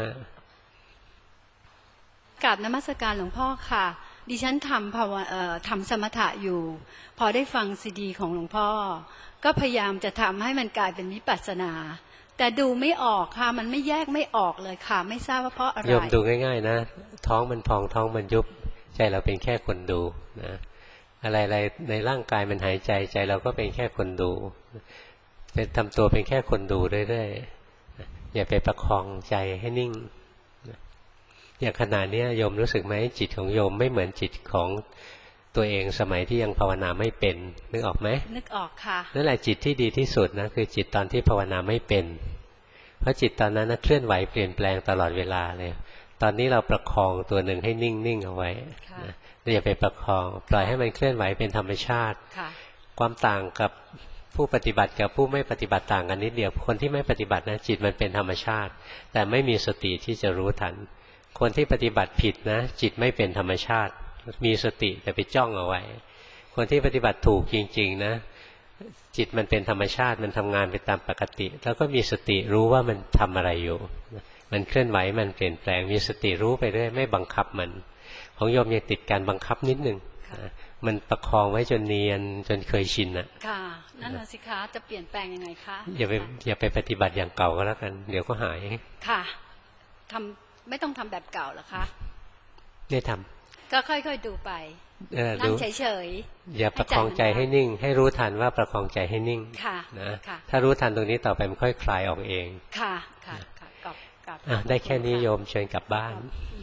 กราบนมัสการหลวงพ่อค่ะดิฉันทำภาวะเอ่อทำสมถะอยู่พอได้ฟังซีดีของหลวงพ่อก็พยายามจะทำให้มันกลายเป็นวิปัสสนาแต่ดูไม่ออกค่ะมันไม่แยกไม่ออกเลยค่ะไม่ทราบว่าเพราะอะไรโยมดูง่ายๆนะท้องมันพองท้องมันยุบใจเราเป็นแค่คนดูนะอะไรๆในร่างกายมันหายใจใจเราก็เป็นแค่คนดูเป็นทำตัวเป็นแค่คนดูเรื่อยๆอย่าไปประคองใจให้นิ่งอย่างขณะนี้โยมรู้สึกไหมจิตของโยมไม่เหมือนจิตของตัวเองสมัยที่ยังภาวนาไม่เป็นนึกออกไหมนึกออกค่ะนั่นแหละจิตที่ดีที่สุดนะคือจิตตอนที่ภาวนาไม่เป็นเพราะจิตตอนนั้นนะเคลื่อนไหวเปลี่ยนแปลงตลอดเวลาเลยตอนนี้เราประคองตัวหนึ่งให้นิ่งๆเอาไว้นะอย่าไปประคองปล่อยให้มันเคลื่อนไหวเป็นธรรมชาติความต่างกับผู้ปฏิบัติกับผู้ไม่ปฏิบัติต่างกันนิดเดียวคนที่ไม่ปฏิบัตินะจิตมันเป็นธรรมชาติแต่ไม่มีสติที่จะรู้ทันคนที่ปฏิบัติผิดนะจิตไม่เป็นธรรมชาติมีสติแต่ไปจ้องเอาไว้คนที่ปฏิบัติถูกจริงๆนะจิตมันเป็นธรรมชาติมันทำงานไปตามปกติแล้วก็มีสติรู้ว่ามันทำอะไรอยู่มันเคลื่อนไหวมันเปลี่ยนแปลงมีสติรู้ไปเรื่อยไม่บังคับมันของโยมยังติดการบังคับนิดนึงมันประคองไว้จนเนียนจนเคยชินอ่ะค่ะนั่นน่ะสิคะจะเปลี่ยนแปลงยังไงคะอย่าไปอย่าไปปฏิบัติอย่างเก่าก็แล้วกันเดี๋ยวก็หายค่ะทำไม่ต้องทำแบบเก่าหรอคะไม่ทำก็ค่อยๆดูไปนั่งเฉยๆอย่าประคองใจให้นิ่งให้รู้ทันว่าประคองใจให้นิ่งนะถ้ารู้ทันตรงนี้ต่อไปมันค่อยคลายออกเองค่ะค่ะค่ะกลับกลับได้แค่นี้โยมเชิญกลับบ้าน